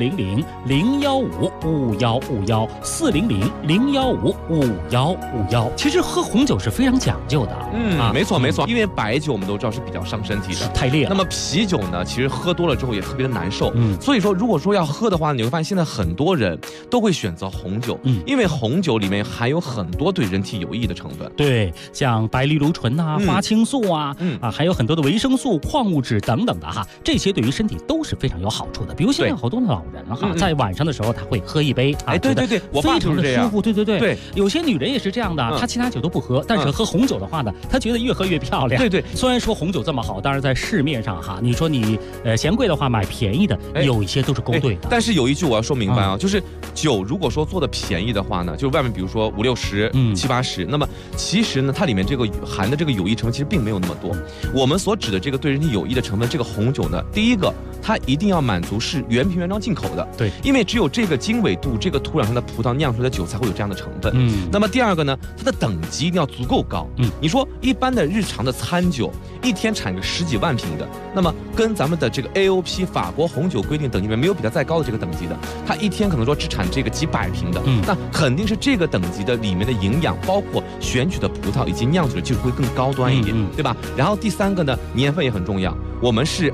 400-015-5151，400-015-5151。其实喝红酒是非常讲究的， 没错，因为白酒我们都知道是比较伤身体的， 太烈了。 那么啤酒呢，其实喝多了之后也特别的难受，所以说如果说要喝的话，你会发现现在很多人都会选择红酒，因为红酒里面含有很多对人体有益的成分， 对，像白藜芦醇啊、花青素啊，还有很多的维生素、矿物质等等的哈，这些对于身体都是非常有好处的。比如现在好多的老人哈，在晚上的时候他会喝一杯， 对，我爸就是这样， 非常的舒服，对，有些女人也是这样的，她其他酒都不喝，但是喝红酒的话呢，她觉得越喝越漂亮。 对， 虽然说红酒这么好，当然在市面上哈，你说你嫌贵的话买便宜的，有一些都是勾兑的。 但是有一句我要说明白啊，就是酒如果说做的便宜的话呢，就是外面比如说50、60、70、80，那么其实呢，它里面这个含的这个有益成分其实并没有那么多。我们所指的这个对人体有益的成分，这个红酒呢，第一个它一定要满足是原瓶原装进口的， 对， 因为只有这个经纬度、这个土壤上的葡萄酿出来的酒才会有这样的成分。那么第二个呢，它的等级一定要足够高。你说一般的日常的餐酒，一天产个10几万瓶的，那么跟咱们的这个 AOP 法国红酒规定等级里面没有比它再高的这个等级的，它一天可能说只产这个几百瓶的，那肯定是这个等级的里面的营养，包括选取的葡萄以及酿酒的技术会更高端一点，对吧？然后第三个呢，年份也很重要。我们是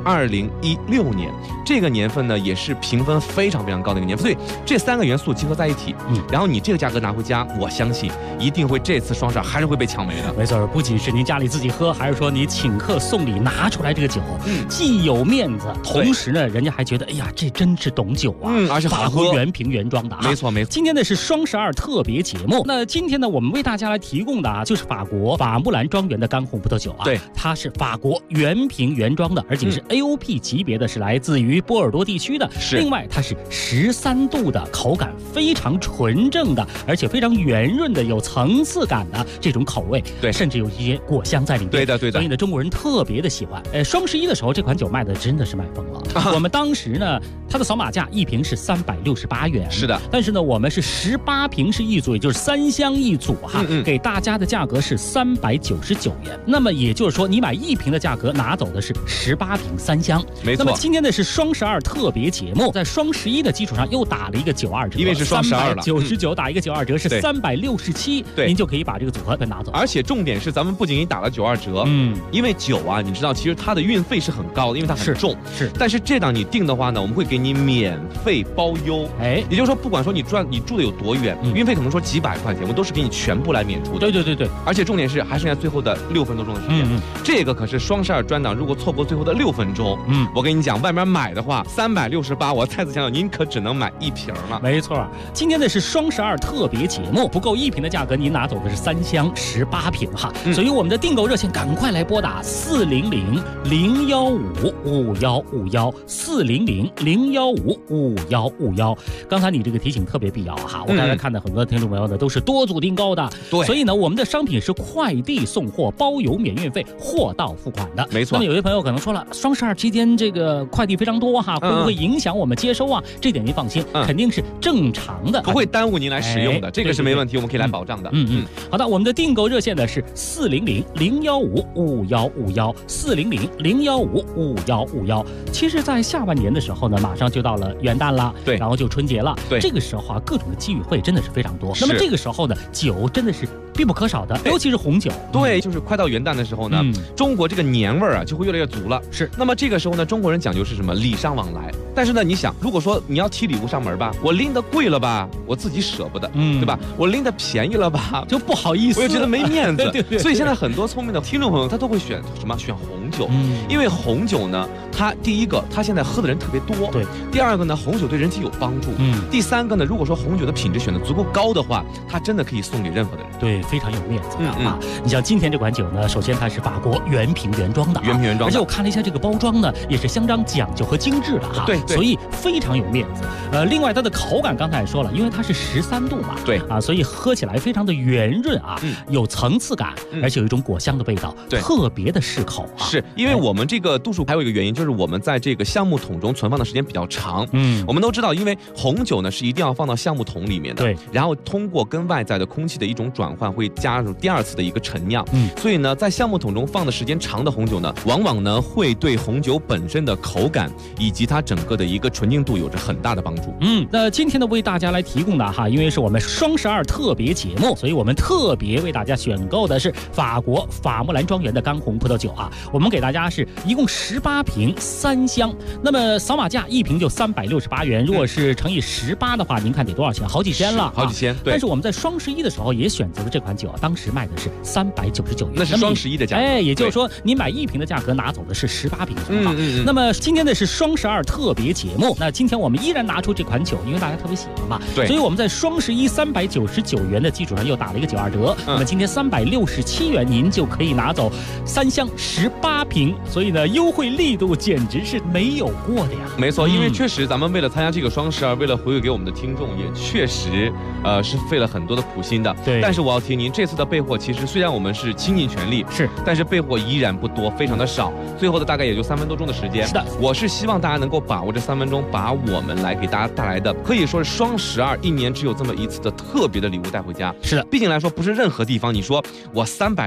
2016年，这个年份呢也是评分非常非常高的一个年份，所以这3个元素结合在一起，然后你这个价格拿回家，我相信一定会这次双12还是会被抢没的。 没错，不仅是您家里自己喝，还是说你请客送礼拿出来这个酒，既有面子，同时呢，人家还觉得哎呀，这真是懂酒啊， 而且法国原瓶原装的啊。 没错。 今天呢是双12特别节目，那今天呢我们为大家来提供的啊，就是法国法布兰庄园的干红葡萄酒啊， 对， 它是法国原瓶原装的，而且是 AOP 级别的，是来自于波尔多地区的。另外它是13度的，口感非常纯正的，而且非常圆润的，有层次感的这种口味， 对， 甚至有一些果香在里面。 对的。 所以呢，中国人特别的喜欢。双11的时候，这款酒卖的真的是卖疯了。我们当时呢，它的扫码价1瓶是368元， 是的。 但是呢，我们是18瓶是一组，也就是3箱一组哈，给大家的价格是399元。那么也就是说，你买1瓶的价格拿走的是18瓶3箱。 没错。 那么今天的是双12特别节目，在双11的基础上又打了一个92折， 因为是双12了 ，99打一个92折是367，您就可以把这个组合给拿走。 而且重点是，咱们不仅仅打了92折，因为酒啊，你知道，其实它的运费是很高的，因为它很重。 是。 但是这档你订的话呢，我们会给你免费包邮。也就是说，不管说你住的有多远，运费可能说几百块钱，我们都是给你全部来免除的。 对。 而且重点是还剩下最后的6分多钟的时间，这个可是双12专档，如果错过最后的6分钟。我跟你讲，外面买的话368，我再次强调，您可只能买1瓶了。 没错，今天的是双12特别节目，不够1瓶的价格，您拿走的是3箱18瓶哈。所以我们的订购热线赶快来拨打400-015-5151，400-015-5151。刚才你这个提醒特别必要哈，我刚才看到很多听众朋友呢都是多组订购的， 对， 所以呢我们的商品是快递送货，包邮免运费，货到付款的。 没错。 那么有些朋友可能说了，双12期间这个快递非常多哈，会不会影响我们接收啊？这点您放心，肯定是正常的， 不会耽误您来使用的，这个是没问题，我们可以来保障的。 好的，我们的订购热线呢是400-015-5151，400-015-5151。其实，在下半年的时候呢，马上就到了元旦了， 对， 然后就春节了， 对， 这个时候啊，各种的机遇会真的是非常多。那么这个时候呢，酒真的是必不可少的，尤其是红酒。 对，就是快到元旦的时候呢，中国这个年味儿啊就会越来越足了。 是， 那么这个时候呢，中国人讲究是什么？礼尚往来。但是呢，你想，如果说你要提礼物上门吧，我拎得贵了吧，我自己舍不得，对吧？我拎得便宜了吧， 就不好意思， 我就觉得没面子。 对。 所以现在很多聪明的听众朋友，他都会选什么？选红酒。因为红酒呢，它第一个，它现在喝的人特别多。 对。 第二个呢，红酒对人体有帮助。第三个呢，如果说红酒的品质选得足够高的话，它真的可以送给任何的人。 对，非常有面子啊！你像今天这款酒呢，首先它是法国原瓶原装的，而且我看了一下这个包装呢，也是相当讲究和精致的哈。 对， 所以非常有面子。另外它的口感刚才也说了，因为它是13度嘛， 对啊，所以喝起来非常的圆润啊，有层次感，而且有一种果香的味道，特别的适口啊。 是因为我们这个度数还有一个原因，就是我们在这个橡木桶中存放的时间比较长。我们都知道，因为红酒呢是一定要放到橡木桶里面的， 对， 然后通过跟外在的空气的一种转换，会加入第2次的一个陈酿。所以呢，在橡木桶中放的时间长的红酒呢，往往呢会对红酒本身的口感以及它整个的一个纯净度有着很大的帮助。 那今天呢为大家来提供的哈，因为是我们双12特别节目，所以我们特别为大家选购的是法国法穆兰庄园的干红葡萄酒啊。我们给大家是一共18瓶3箱，那么扫码价1瓶就368元，如果是乘以18的话，您看得多少钱？好几千了， 好几千。对。 但是我们在双11的时候也选择了这款酒啊，当时卖的是399元， 那是双11的价格。 也就是说你买1瓶的价格拿走的是18瓶送哈。那么今天的是双12特别节目，那今天我们依然拿出这款酒，因为大家特别喜欢嘛， 对， 所以我们在双11 399元的基础上又打了一个92折。那么今天367元，您就可以拿走3箱18瓶，所以呢，优惠力度简直是没有过的呀。 没错，因为确实咱们为了参加这个双12，为了回馈给我们的听众，也确实是费了很多的苦心的。 对。 但是我要提您，这次的备货其实虽然我们是倾尽全力， 是， 但是备货依然不多，非常的少。最后的大概也就3分多钟的时间。 是的。 我是希望大家能够把握这3分钟，把我们来给大家带来的可以说是双121年只有这么1次的特别的礼物带回家。 是的。 毕竟来说，不是任何地方你说我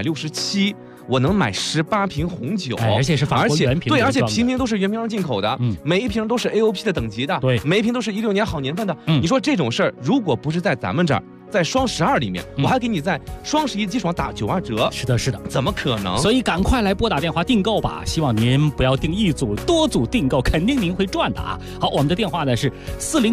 367。我能买18瓶红酒， 而且是法国原瓶， 对，而且瓶瓶都是原瓶进口的，每一瓶都是 AOP 的等级的， 对， 每一瓶都是16年好年份的。你说这种事儿，如果不是在咱们这儿，在双12里面，我还给你在双11基础上打92折。 是的，是的， 怎么可能？ 所以赶快来拨打电话订购吧！希望您不要订1组，多组订购，肯定您会赚的啊！好，我们的电话呢是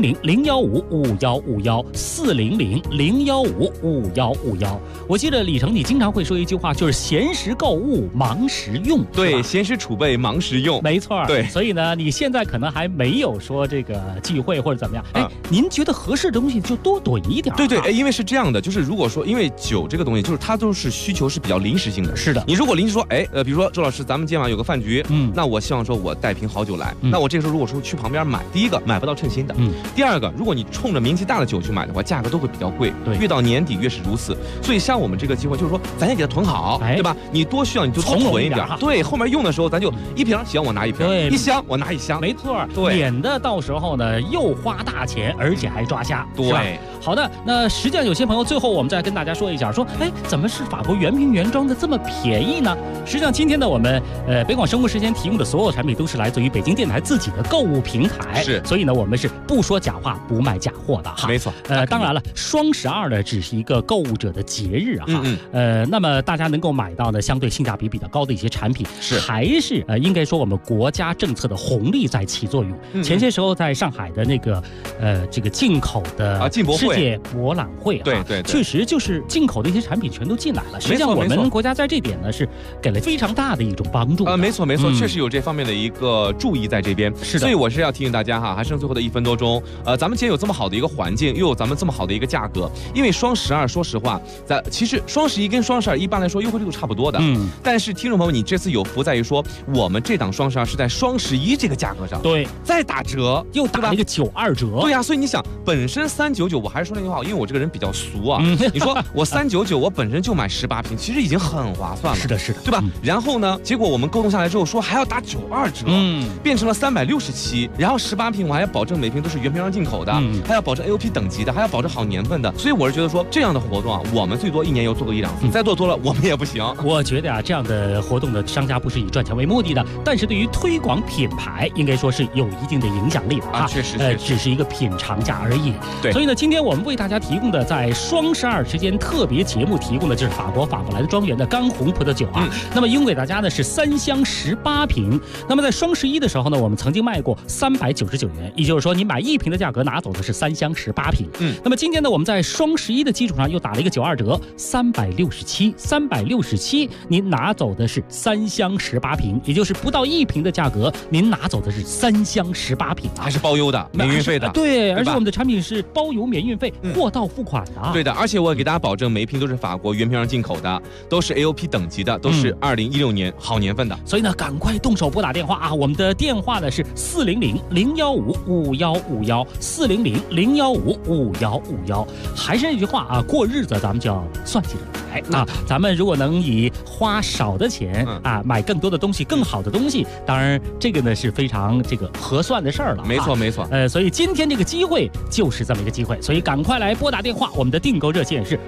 400-015-5151，400-015-5151。我记得李成你经常会说一句话，就是闲时购物，忙时用。 对，闲时储备，忙时用。 没错。 对， 所以呢，你现在可能还没有说这个忌讳或者怎么样，您觉得合适的东西就多囤一点。 对，因为是这样的，就是如果说，因为酒这个东西，就是它都是需求是比较临时性的。 是的。 你如果临时说，比如说周老师，咱们今晚有个饭局，那我希望说我带瓶好酒来，那我这个时候如果说去旁边买，第一个买不到称心的，第二个，如果你冲着名气大的酒去买的话，价格都会比较贵。 对， 越到年底越是如此。所以像我们这个机会，就是说，咱先给它囤好，对吧？你多需要你就多囤一点，对，后面用的时候咱就1瓶行，我拿1瓶， 对， 1箱我拿1箱， 没错， 对， 免得到时候呢又花大钱，而且还抓瞎， 对。 好的，那实际上有些朋友最后我们再跟大家说一下，说，怎么是法国原瓶原装的这么便宜呢？实际上今天呢，我们北广生活时间提供的所有产品都是来自于北京电台自己的购物平台， 是， 所以呢，我们是不说假话，不卖假货的哈。 没错。 当然了，双12呢只是一个购物者的节日啊，那么大家能够买到呢相对性价比比较高的一些产品， 是还是应该说我们国家政策的红利在起作用。前些时候在上海的那个这个进口的世界博览会。 惠啊， 对， 确实就是进口的一些产品全都进来了。实际上我们国家在这点呢是给了非常大的一种帮助。 没错，确实有这方面的一个注意在这边。 是的， 所以我是要提醒大家哈，还剩最后的1分多钟，咱们既然有这么好的一个环境，又有咱们这么好的一个价格，因为双12，说实话，其实双11跟双12一般来说优惠力度差不多的，但是听众朋友，你这次有福在于说，我们这档双12是在双11这个价格上， 对， 再打折， 又打了一个92折， 对呀，所以你想，本身399，我还是说那句话，因为我这个人比较俗啊，你说我399，我本身就买18瓶，其实已经很划算了， 是的， 对吧？然后呢，结果我们沟通下来之后说还要打92折，变成了367，然后18瓶我还要保证每瓶都是原瓶装进口的，还要保证 AOP 等级的，还要保证好年份的，所以我是觉得说这样的活动啊，我们最多1年又做个1-2次，再做多了我们也不行。 我觉得啊，这样的活动的商家不是以赚钱为目的的，但是对于推广品牌，应该说是有一定的影响力的啊。 确实， 只是一个品尝价而已。 对， 所以呢，今天我们为大家提供的在双12时间特别节目提供的就是法国法布莱德庄园的干红葡萄酒啊。那么用给大家呢是3箱18瓶。那么在双11的时候呢，我们曾经卖过399元，也就是说你买1瓶的价格拿走的是3箱18瓶。那么今天呢，我们在双11的基础上又打了一个92折，367，您拿走的是3箱18瓶，也就是不到1瓶的价格，您拿走的是3箱18瓶， 还是包邮的，免运费的。 对，而且我们的产品是包邮免运费，货到付款的。 对的，而且我给大家保证，每一瓶都是法国原瓶上进口的，都是 AOP 等级的，都是2016年好年份的。 所以呢，赶快动手拨打电话啊！我们的电话呢是400-015-5151，400-015-5151。还是那句话啊，过日子咱们就要算起来啊。咱们如果能以花少的钱啊买更多的东西，更好的东西，当然这个呢是非常合算的事儿了。 没错。 所以今天这个机会就是这么一个机会，所以赶快来拨打电话。我们的订购热线是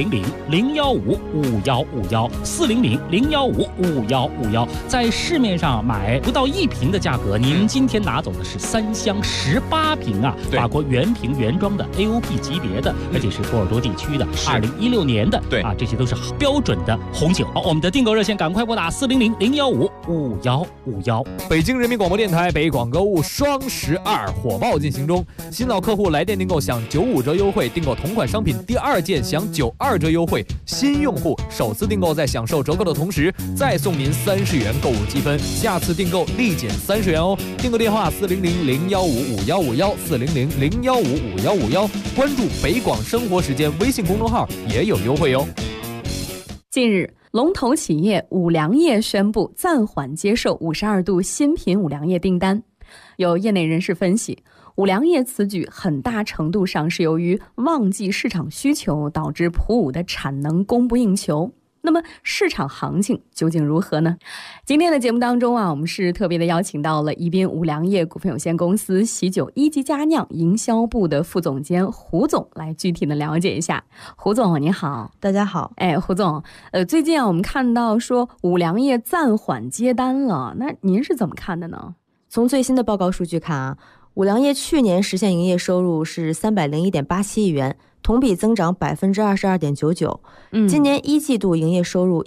400-015-5151，400-015-5151。在市面上买不到1瓶的价格，您今天拿走的是3箱18瓶啊，法国原瓶原装的 AOP 级别的，而且是波尔多地区的，2016年的， 对啊，这些都是标准的红酒。好，我们的订购热线赶快拨打400-015-5151。 北京人民广播电台北广购物双12火爆进行中，新老客户来电订购享95折优惠，订购同款商品第2件享92折优惠，新用户首次订购在享受折扣的同时，再送您30元购物积分，下次订购立减30元哦。订购电话400-015-5151，400-015-5151，关注北广生活时间微信公众号也有优惠哦。 近日，龙头企业五粮液宣布暂缓接受52度新品五粮液订单。有业内人士分析，五粮液此举很大程度上是由于旺季市场需求导致普五的产能供不应求。那么市场行情究竟如何呢？今天的节目当中啊，我们是特别的邀请到了宜宾五粮液股份有限公司喜酒一级佳酿营销部的副总监胡总来具体的了解一下。胡总你好。 大家好。 胡总，最近啊我们看到说五粮液暂缓接单了，那您是怎么看的呢？ 从最新的报告数据看啊，五粮液去年实现营业收入是301.87亿元，同比增长22.99%。今年1季度营业收入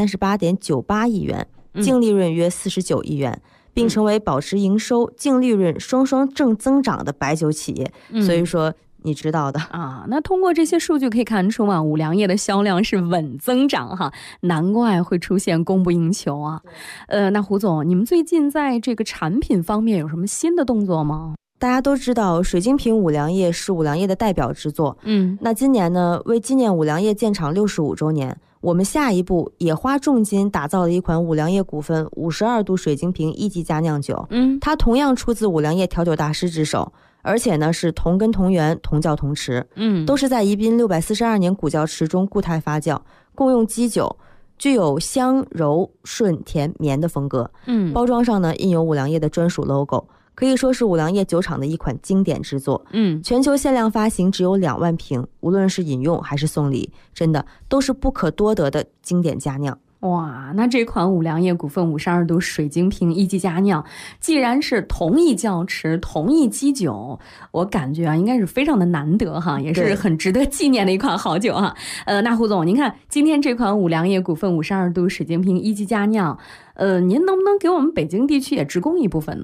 138.98亿元，净利润约49亿元，并成为保持营收、净利润双双正增长的白酒企业。所以说你知道的啊。那通过这些数据可以看出啊，五粮液的销量是稳增长哈，难怪会出现供不应求啊。那胡总，你们最近在这个产品方面有什么新的动作吗？ 大家都知道水晶瓶五粮液是五粮液的代表之作。那今年呢，为纪念五粮液建厂65周年，我们下一步也花重金打造了一款五粮液股份52度水晶瓶一级佳酿酒。它同样出自五粮液调酒大师之手，而且呢是同根同源同窖同池，都是在宜宾642年古窖池中固态发酵，共用基酒，具有香柔顺甜绵的风格。包装上呢印有五粮液的专属 logo， 可以说是五粮液酒厂的一款经典之作。全球限量发行只有2万瓶，无论是饮用还是送礼，真的都是不可多得的经典佳酿。 哇，那这款五粮液股份52度水晶瓶一级佳酿，既然是同一窖池同一基酒，我感觉啊应该是非常的难得哈，也是很值得纪念的一款好酒哈。那胡总，您看今天这款五粮液股份52度水晶瓶一级佳酿，您能不能给我们北京地区也直供一部分呢？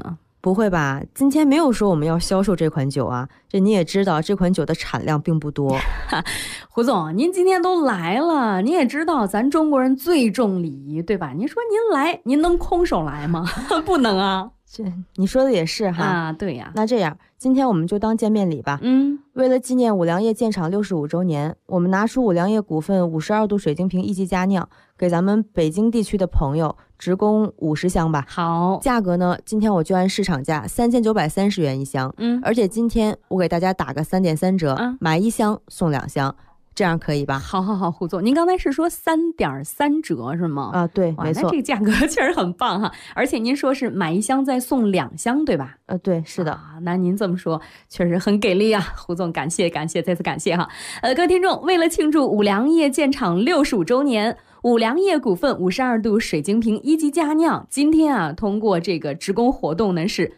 不会吧？今天没有说我们要销售这款酒啊，这你也知道，这款酒的产量并不多。 胡总，您今天都来了，你也知道咱中国人最重礼仪，对吧？您说您来，您能空手来吗？不能啊。 这你说的也是哈。 啊，对呀。 那这样，今天我们就当见面礼吧。为了纪念五粮液建厂65周年，我们拿出五粮液股份52度水晶瓶一级佳酿，给咱们北京地区的朋友直供50箱吧。 好， 价格呢，今天我就按市场价3930元一箱。而且今天我给大家打个3.3折，买1箱送2箱。这样可以吧？ 好，胡总，您刚才是说3.3折是吗？ 啊，对，没错。 那这个价格确实很棒哈，而且您说是买1箱再送2箱，对吧？ 对，是的。 那您这么说确实很给力啊，胡总，感谢，再次感谢哈。各位听众，为了庆祝五粮液建厂65周年，五粮液股份52度水晶瓶一级佳酿，今天啊，通过这个直供活动呢是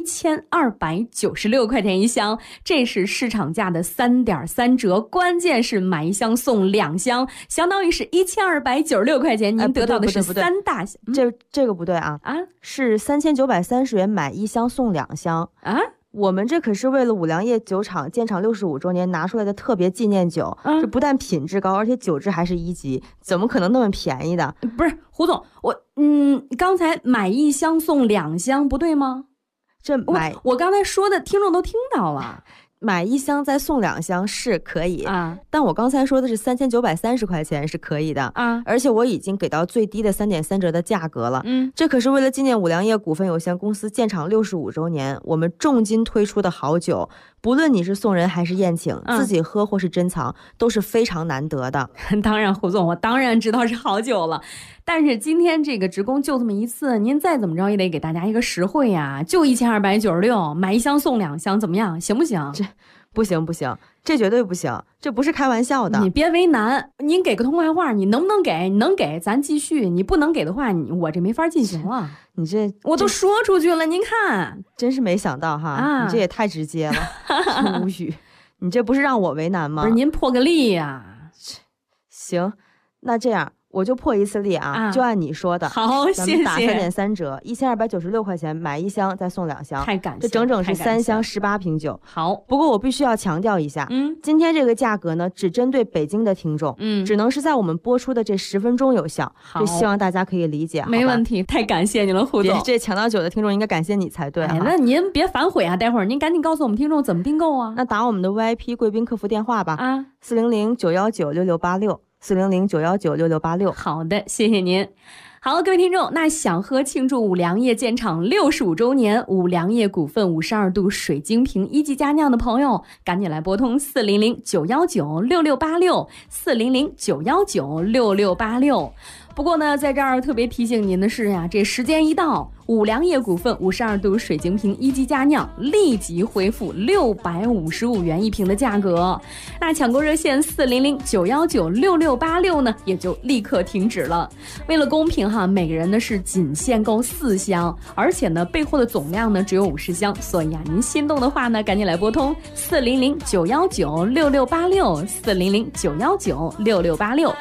1296块钱一箱，这是市场价的3.3折，关键是买1箱送2箱，相当于是1296块钱，您得到的是3大箱。 这个不对啊！是3930元买1箱送2箱啊！我们这可是为了五粮液酒厂建厂65周年拿出来的特别纪念酒，这不但品质高，而且酒质还是1级，怎么可能那么便宜的？ 不是胡总，刚才买1箱送2箱不对吗？我刚才说的听众都听到了， 买1箱再送2箱是可以啊，但我刚才说的是3930块钱是可以的啊，而且我已经给到最低的3.3折的价格了。这可是为了纪念五粮液股份有限公司建厂65周年，我们重金推出的好酒，不论你是送人还是宴请，自己喝或是珍藏，都是非常难得的。 当然，胡总，我当然知道是好酒了。但是今天这个直供就这么一次，您再怎么着也得给大家一个实惠呀，就1296，买1箱送2箱，怎么样？行不行？ 这不行，这绝对不行，这不是开玩笑的。 你别为难，您给个痛快话，你能不能给？你能给咱继续，你不能给的话，我这没法进行了。 你这我都说出去了，您看， 真是没想到哈，你这也太直接了，无语。你这不是让我为难吗？ 不是您破个例呀。 行，那这样。我就破一次例啊，就按你说的。 好，谢谢。 咱们打3.3折，1296块钱买1箱再送2箱， 太感谢， 这整整是3箱18瓶酒。 好， 不过我必须要强调一下，今天这个价格呢，只针对北京的听众，只能是在我们播出的这10分钟有效。这希望大家可以理解。 没问题，太感谢你了，胡总。 这抢到酒的听众应该感谢你才对。 那您别反悔啊，待会儿您赶紧告诉我们听众怎么订购啊。 那打我们的 VIP 贵宾客服电话吧，400-919-6686，400-919-6686。 好的，谢谢您。好，各位听众，那想喝庆祝五粮液建厂65周年五粮液股份52度水晶瓶一级佳酿的朋友，赶紧来拨通400-919-6686，400-919-6686。不过呢，在这儿特别提醒您的是呀，这时间一到，五粮液股份52度水晶瓶一级佳酿立即恢复655元一瓶的价格。那抢购热线400-919-6686呢，也就立刻停止了。为了公平哈，每个人呢是仅限购4箱，而且呢备货的总量呢只有50箱，所以啊，您心动的话呢，赶紧来拨通400-919-6686，400-919-6686。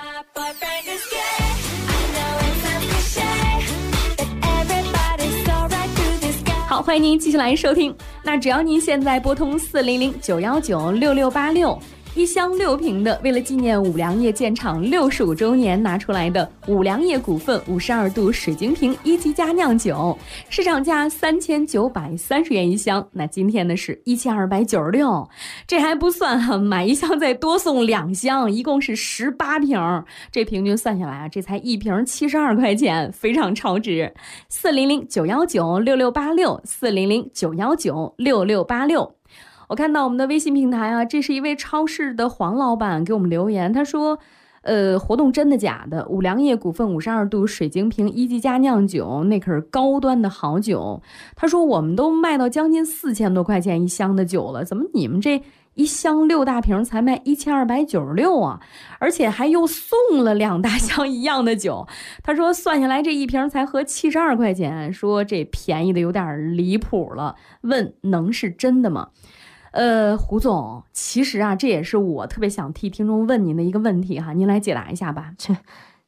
好，欢迎您继续来收听。那只要您现在拨通400-919-6686，一箱6瓶的，为了纪念五粮液建厂65周年拿出来的五粮液股份52度水晶瓶一级佳酿酒，市场价3930元一箱，那今天呢是1296，这还不算哈，买1箱再多送2箱，一共是18瓶，这平均算下来啊，这才1瓶72块钱，非常超值。400-919-6686，400-919-6686。我看到我们的微信平台啊，这是一位超市的黄老板给我们留言，他说活动真的假的？五粮液股份52度水晶瓶一级佳酿酒，那可是高端的好酒。他说我们都卖到将近4000多块钱一箱的酒了，怎么你们这一箱6大瓶才卖1296啊？而且还又送了2大箱一样的酒。他说算下来这一瓶才合72块钱，说这便宜的有点离谱了，问能是真的吗？胡总，其实啊，这也是我特别想替听众问您的一个问题哈，您来解答一下吧。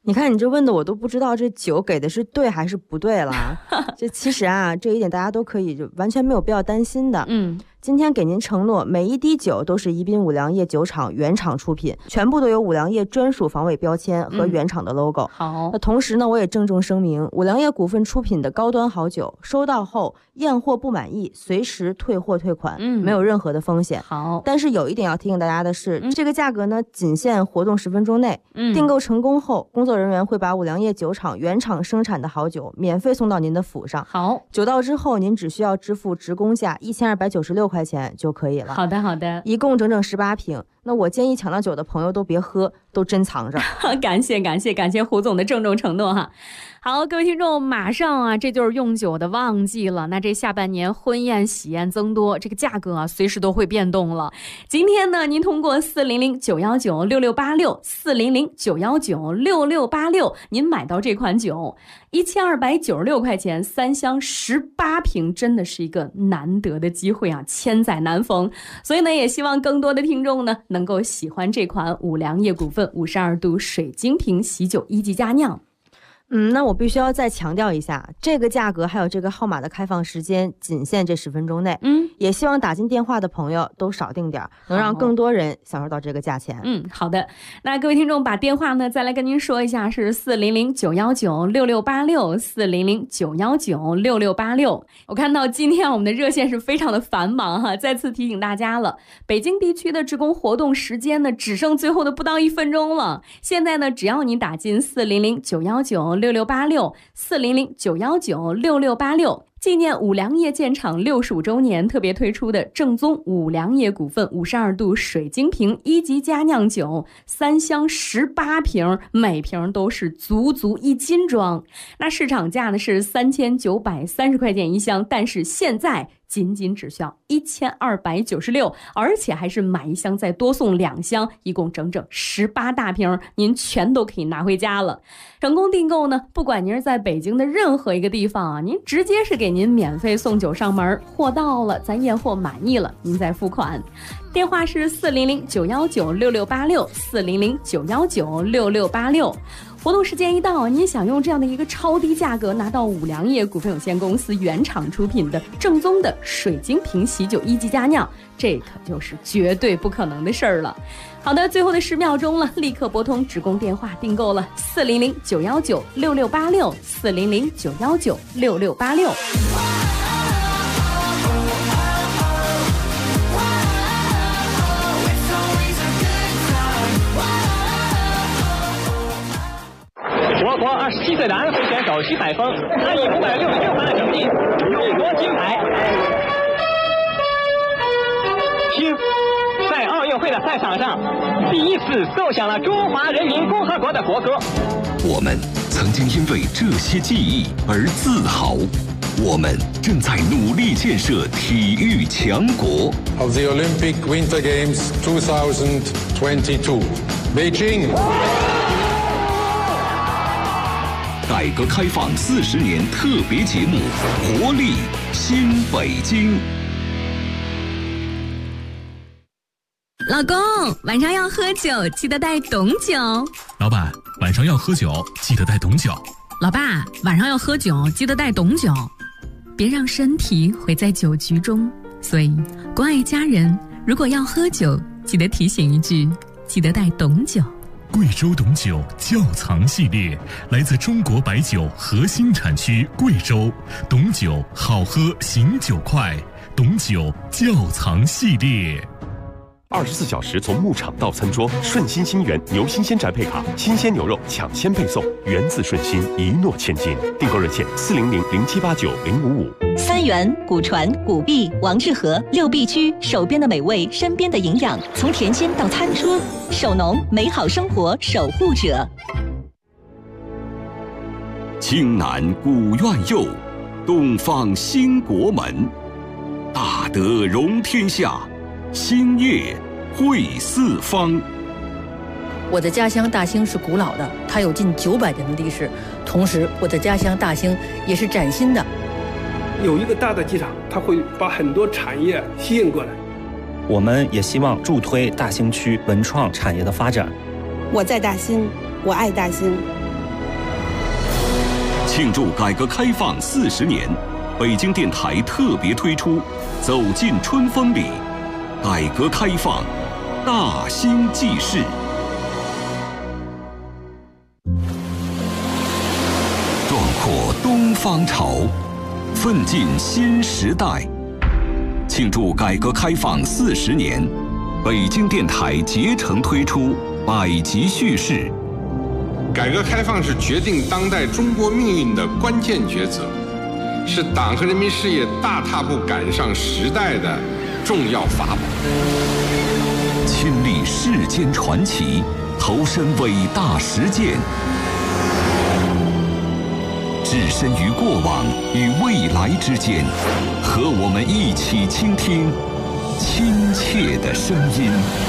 你看你这问的我都不知道这酒给的是对还是不对了。这其实啊，这一点大家都可以就完全没有必要担心的。今天给您承诺，每一滴酒都是宜宾五粮液酒厂原厂出品，全部都有五粮液专属防伪标签和原厂的 logo。 好， 那同时呢，我也郑重声明，五粮液股份出品的高端好酒，收到后验货不满意，随时退货退款，没有任何的风险。 好， 但是有一点要提醒大家的是，这个价格呢，仅限活动10分钟内。订购成功后，工作人员会把五粮液酒厂原厂生产的好酒免费送到您的府上。 好， 酒到之后，您只需要支付职工价1296块钱就可以了。 好的，好的， 一共整整18瓶。那我建议抢到酒的朋友都别喝，都珍藏着。 感谢胡总的郑重承诺哈。好，各位听众，马上啊，这就是用酒的旺季了。那这下半年婚宴喜宴增多，这个价格啊，随时都会变动了。今天呢，您通过400-919-6686，400-919-6686，您买到这款酒，1296块钱，3箱18瓶，真的是一个难得的机会啊，千载难逢。所以呢，也希望更多的听众呢，能够喜欢这款五粮液股份52度水晶瓶喜酒1级佳酿。 那我必须要再强调一下，这个价格还有这个号码的开放时间仅限这10分钟内。也希望打进电话的朋友都少订点，能让更多人享受到这个价钱。 好的。那各位听众把电话呢再来跟您说一下，是400-919-6686，400-919-6686。我看到今天我们的热线是非常的繁忙哈，再次提醒大家了，北京地区的职工活动时间呢只剩最后的不到1分钟了。现在呢，只要你打进400-919-6686，400-919-6686，纪念五粮液建厂65周年特别推出的正宗五粮液股份52度水晶瓶1级佳酿酒，3箱18瓶，每瓶都是足足1斤装。那市场价呢是3930块钱一箱，但是现在仅只需要1296，而且还是买一箱再多送2箱，一共整整18大瓶，您全都可以拿回家了。成功订购呢，不管您是在北京的任何一个地方啊，您直接是给您免费送酒上门，货到了咱验货满意了，您再付款。电话是400-919-6686，400-919-6686。活动时间一到，您想用这样的一个超低价格拿到五粮液股份有限公司原厂出品的正宗的水晶瓶喜酒1级佳酿，这可就是绝对不可能的事儿了。好的，最后的10秒钟了，立刻拨通职工电话订购了400-919-6686，400-919-6686。 我国27岁的安徽选手徐载峰，他以566分的成绩勇夺金牌。听，在奥运会的赛场上，第一次奏响了中华人民共和国的国歌。 我们曾经因为这些记忆而自豪，我们正在努力建设体育强国。 Of the Olympic Winter Games 2022, Beijing。 改革开放40年特别节目《活力新北京》。 老公，晚上要喝酒，记得带董酒。 老板，晚上要喝酒，记得带董酒。 老爸，晚上要喝酒，记得带董酒。别让身体毁在酒局中。所以，关爱家人，如果要喝酒，记得提醒一句，记得带董酒。 贵州董酒窖藏系列来自中国白酒核心产区贵州，董酒好喝醒酒快，董酒窖藏系列。 24小时从牧场到餐桌，顺心新源牛新鲜宅配卡，新鲜牛肉抢先配送，源自顺心，一诺千金。订购热线400-0789-055。 三元、古传、古碧、王致和6必居，手边的美味，身边的营养，从甜心到餐桌，手农美好生活守护者。 青南古院右，东方兴国门，大德容天下，兴业惠四方。 我的家乡大兴是古老的，它有近900年的历史，同时我的家乡大兴也是崭新的。 有一个大的机场，它会把很多产业吸引过来。 我们也希望助推大兴区文创产业的发展。 我在大兴，我爱大兴， 庆祝改革开放40年，北京电台特别推出《走进春风里》，改革开放大兴纪事。壮阔东方潮，奋进新时代。庆祝改革开放40年，北京电台竭诚推出100集叙事。 改革开放是决定当代中国命运的关键抉择，是党和人民事业大踏步赶上时代的重要法宝。 亲历世间传奇，投身伟大实践，置身于过往与未来之间，和我们一起倾听亲切的声音。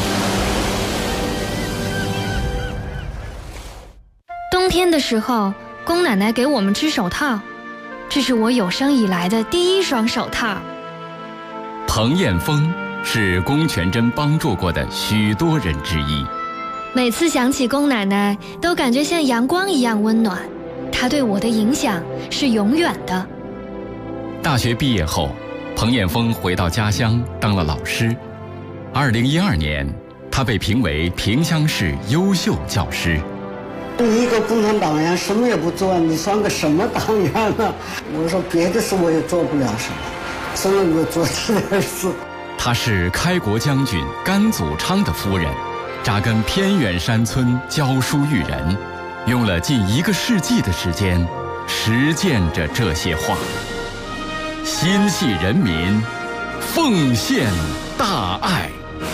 冬天的时候，宫奶奶给我们织手套，这是我有生以来的第一双手套。 彭艳峰是龚全珍帮助过的许多人之一。 每次想起龚奶奶，都感觉像阳光一样温暖。她对我的影响是永远的。 大学毕业后，彭艳峰回到家乡当了老师。2012年，他被评为萍乡市优秀教师。 你一个共产党员什么也不做，你算个什么党员呢？我说别的事我也做不了什么，只能够做这点事。 他是开国将军甘祖昌的夫人，扎根偏远山村教书育人，用了近1个世纪的时间实践着这些话。心系人民，奉献大爱。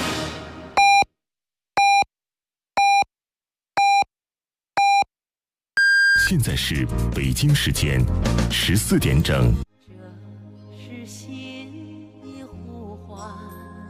现在是北京时间14点整。 这是心的呼唤。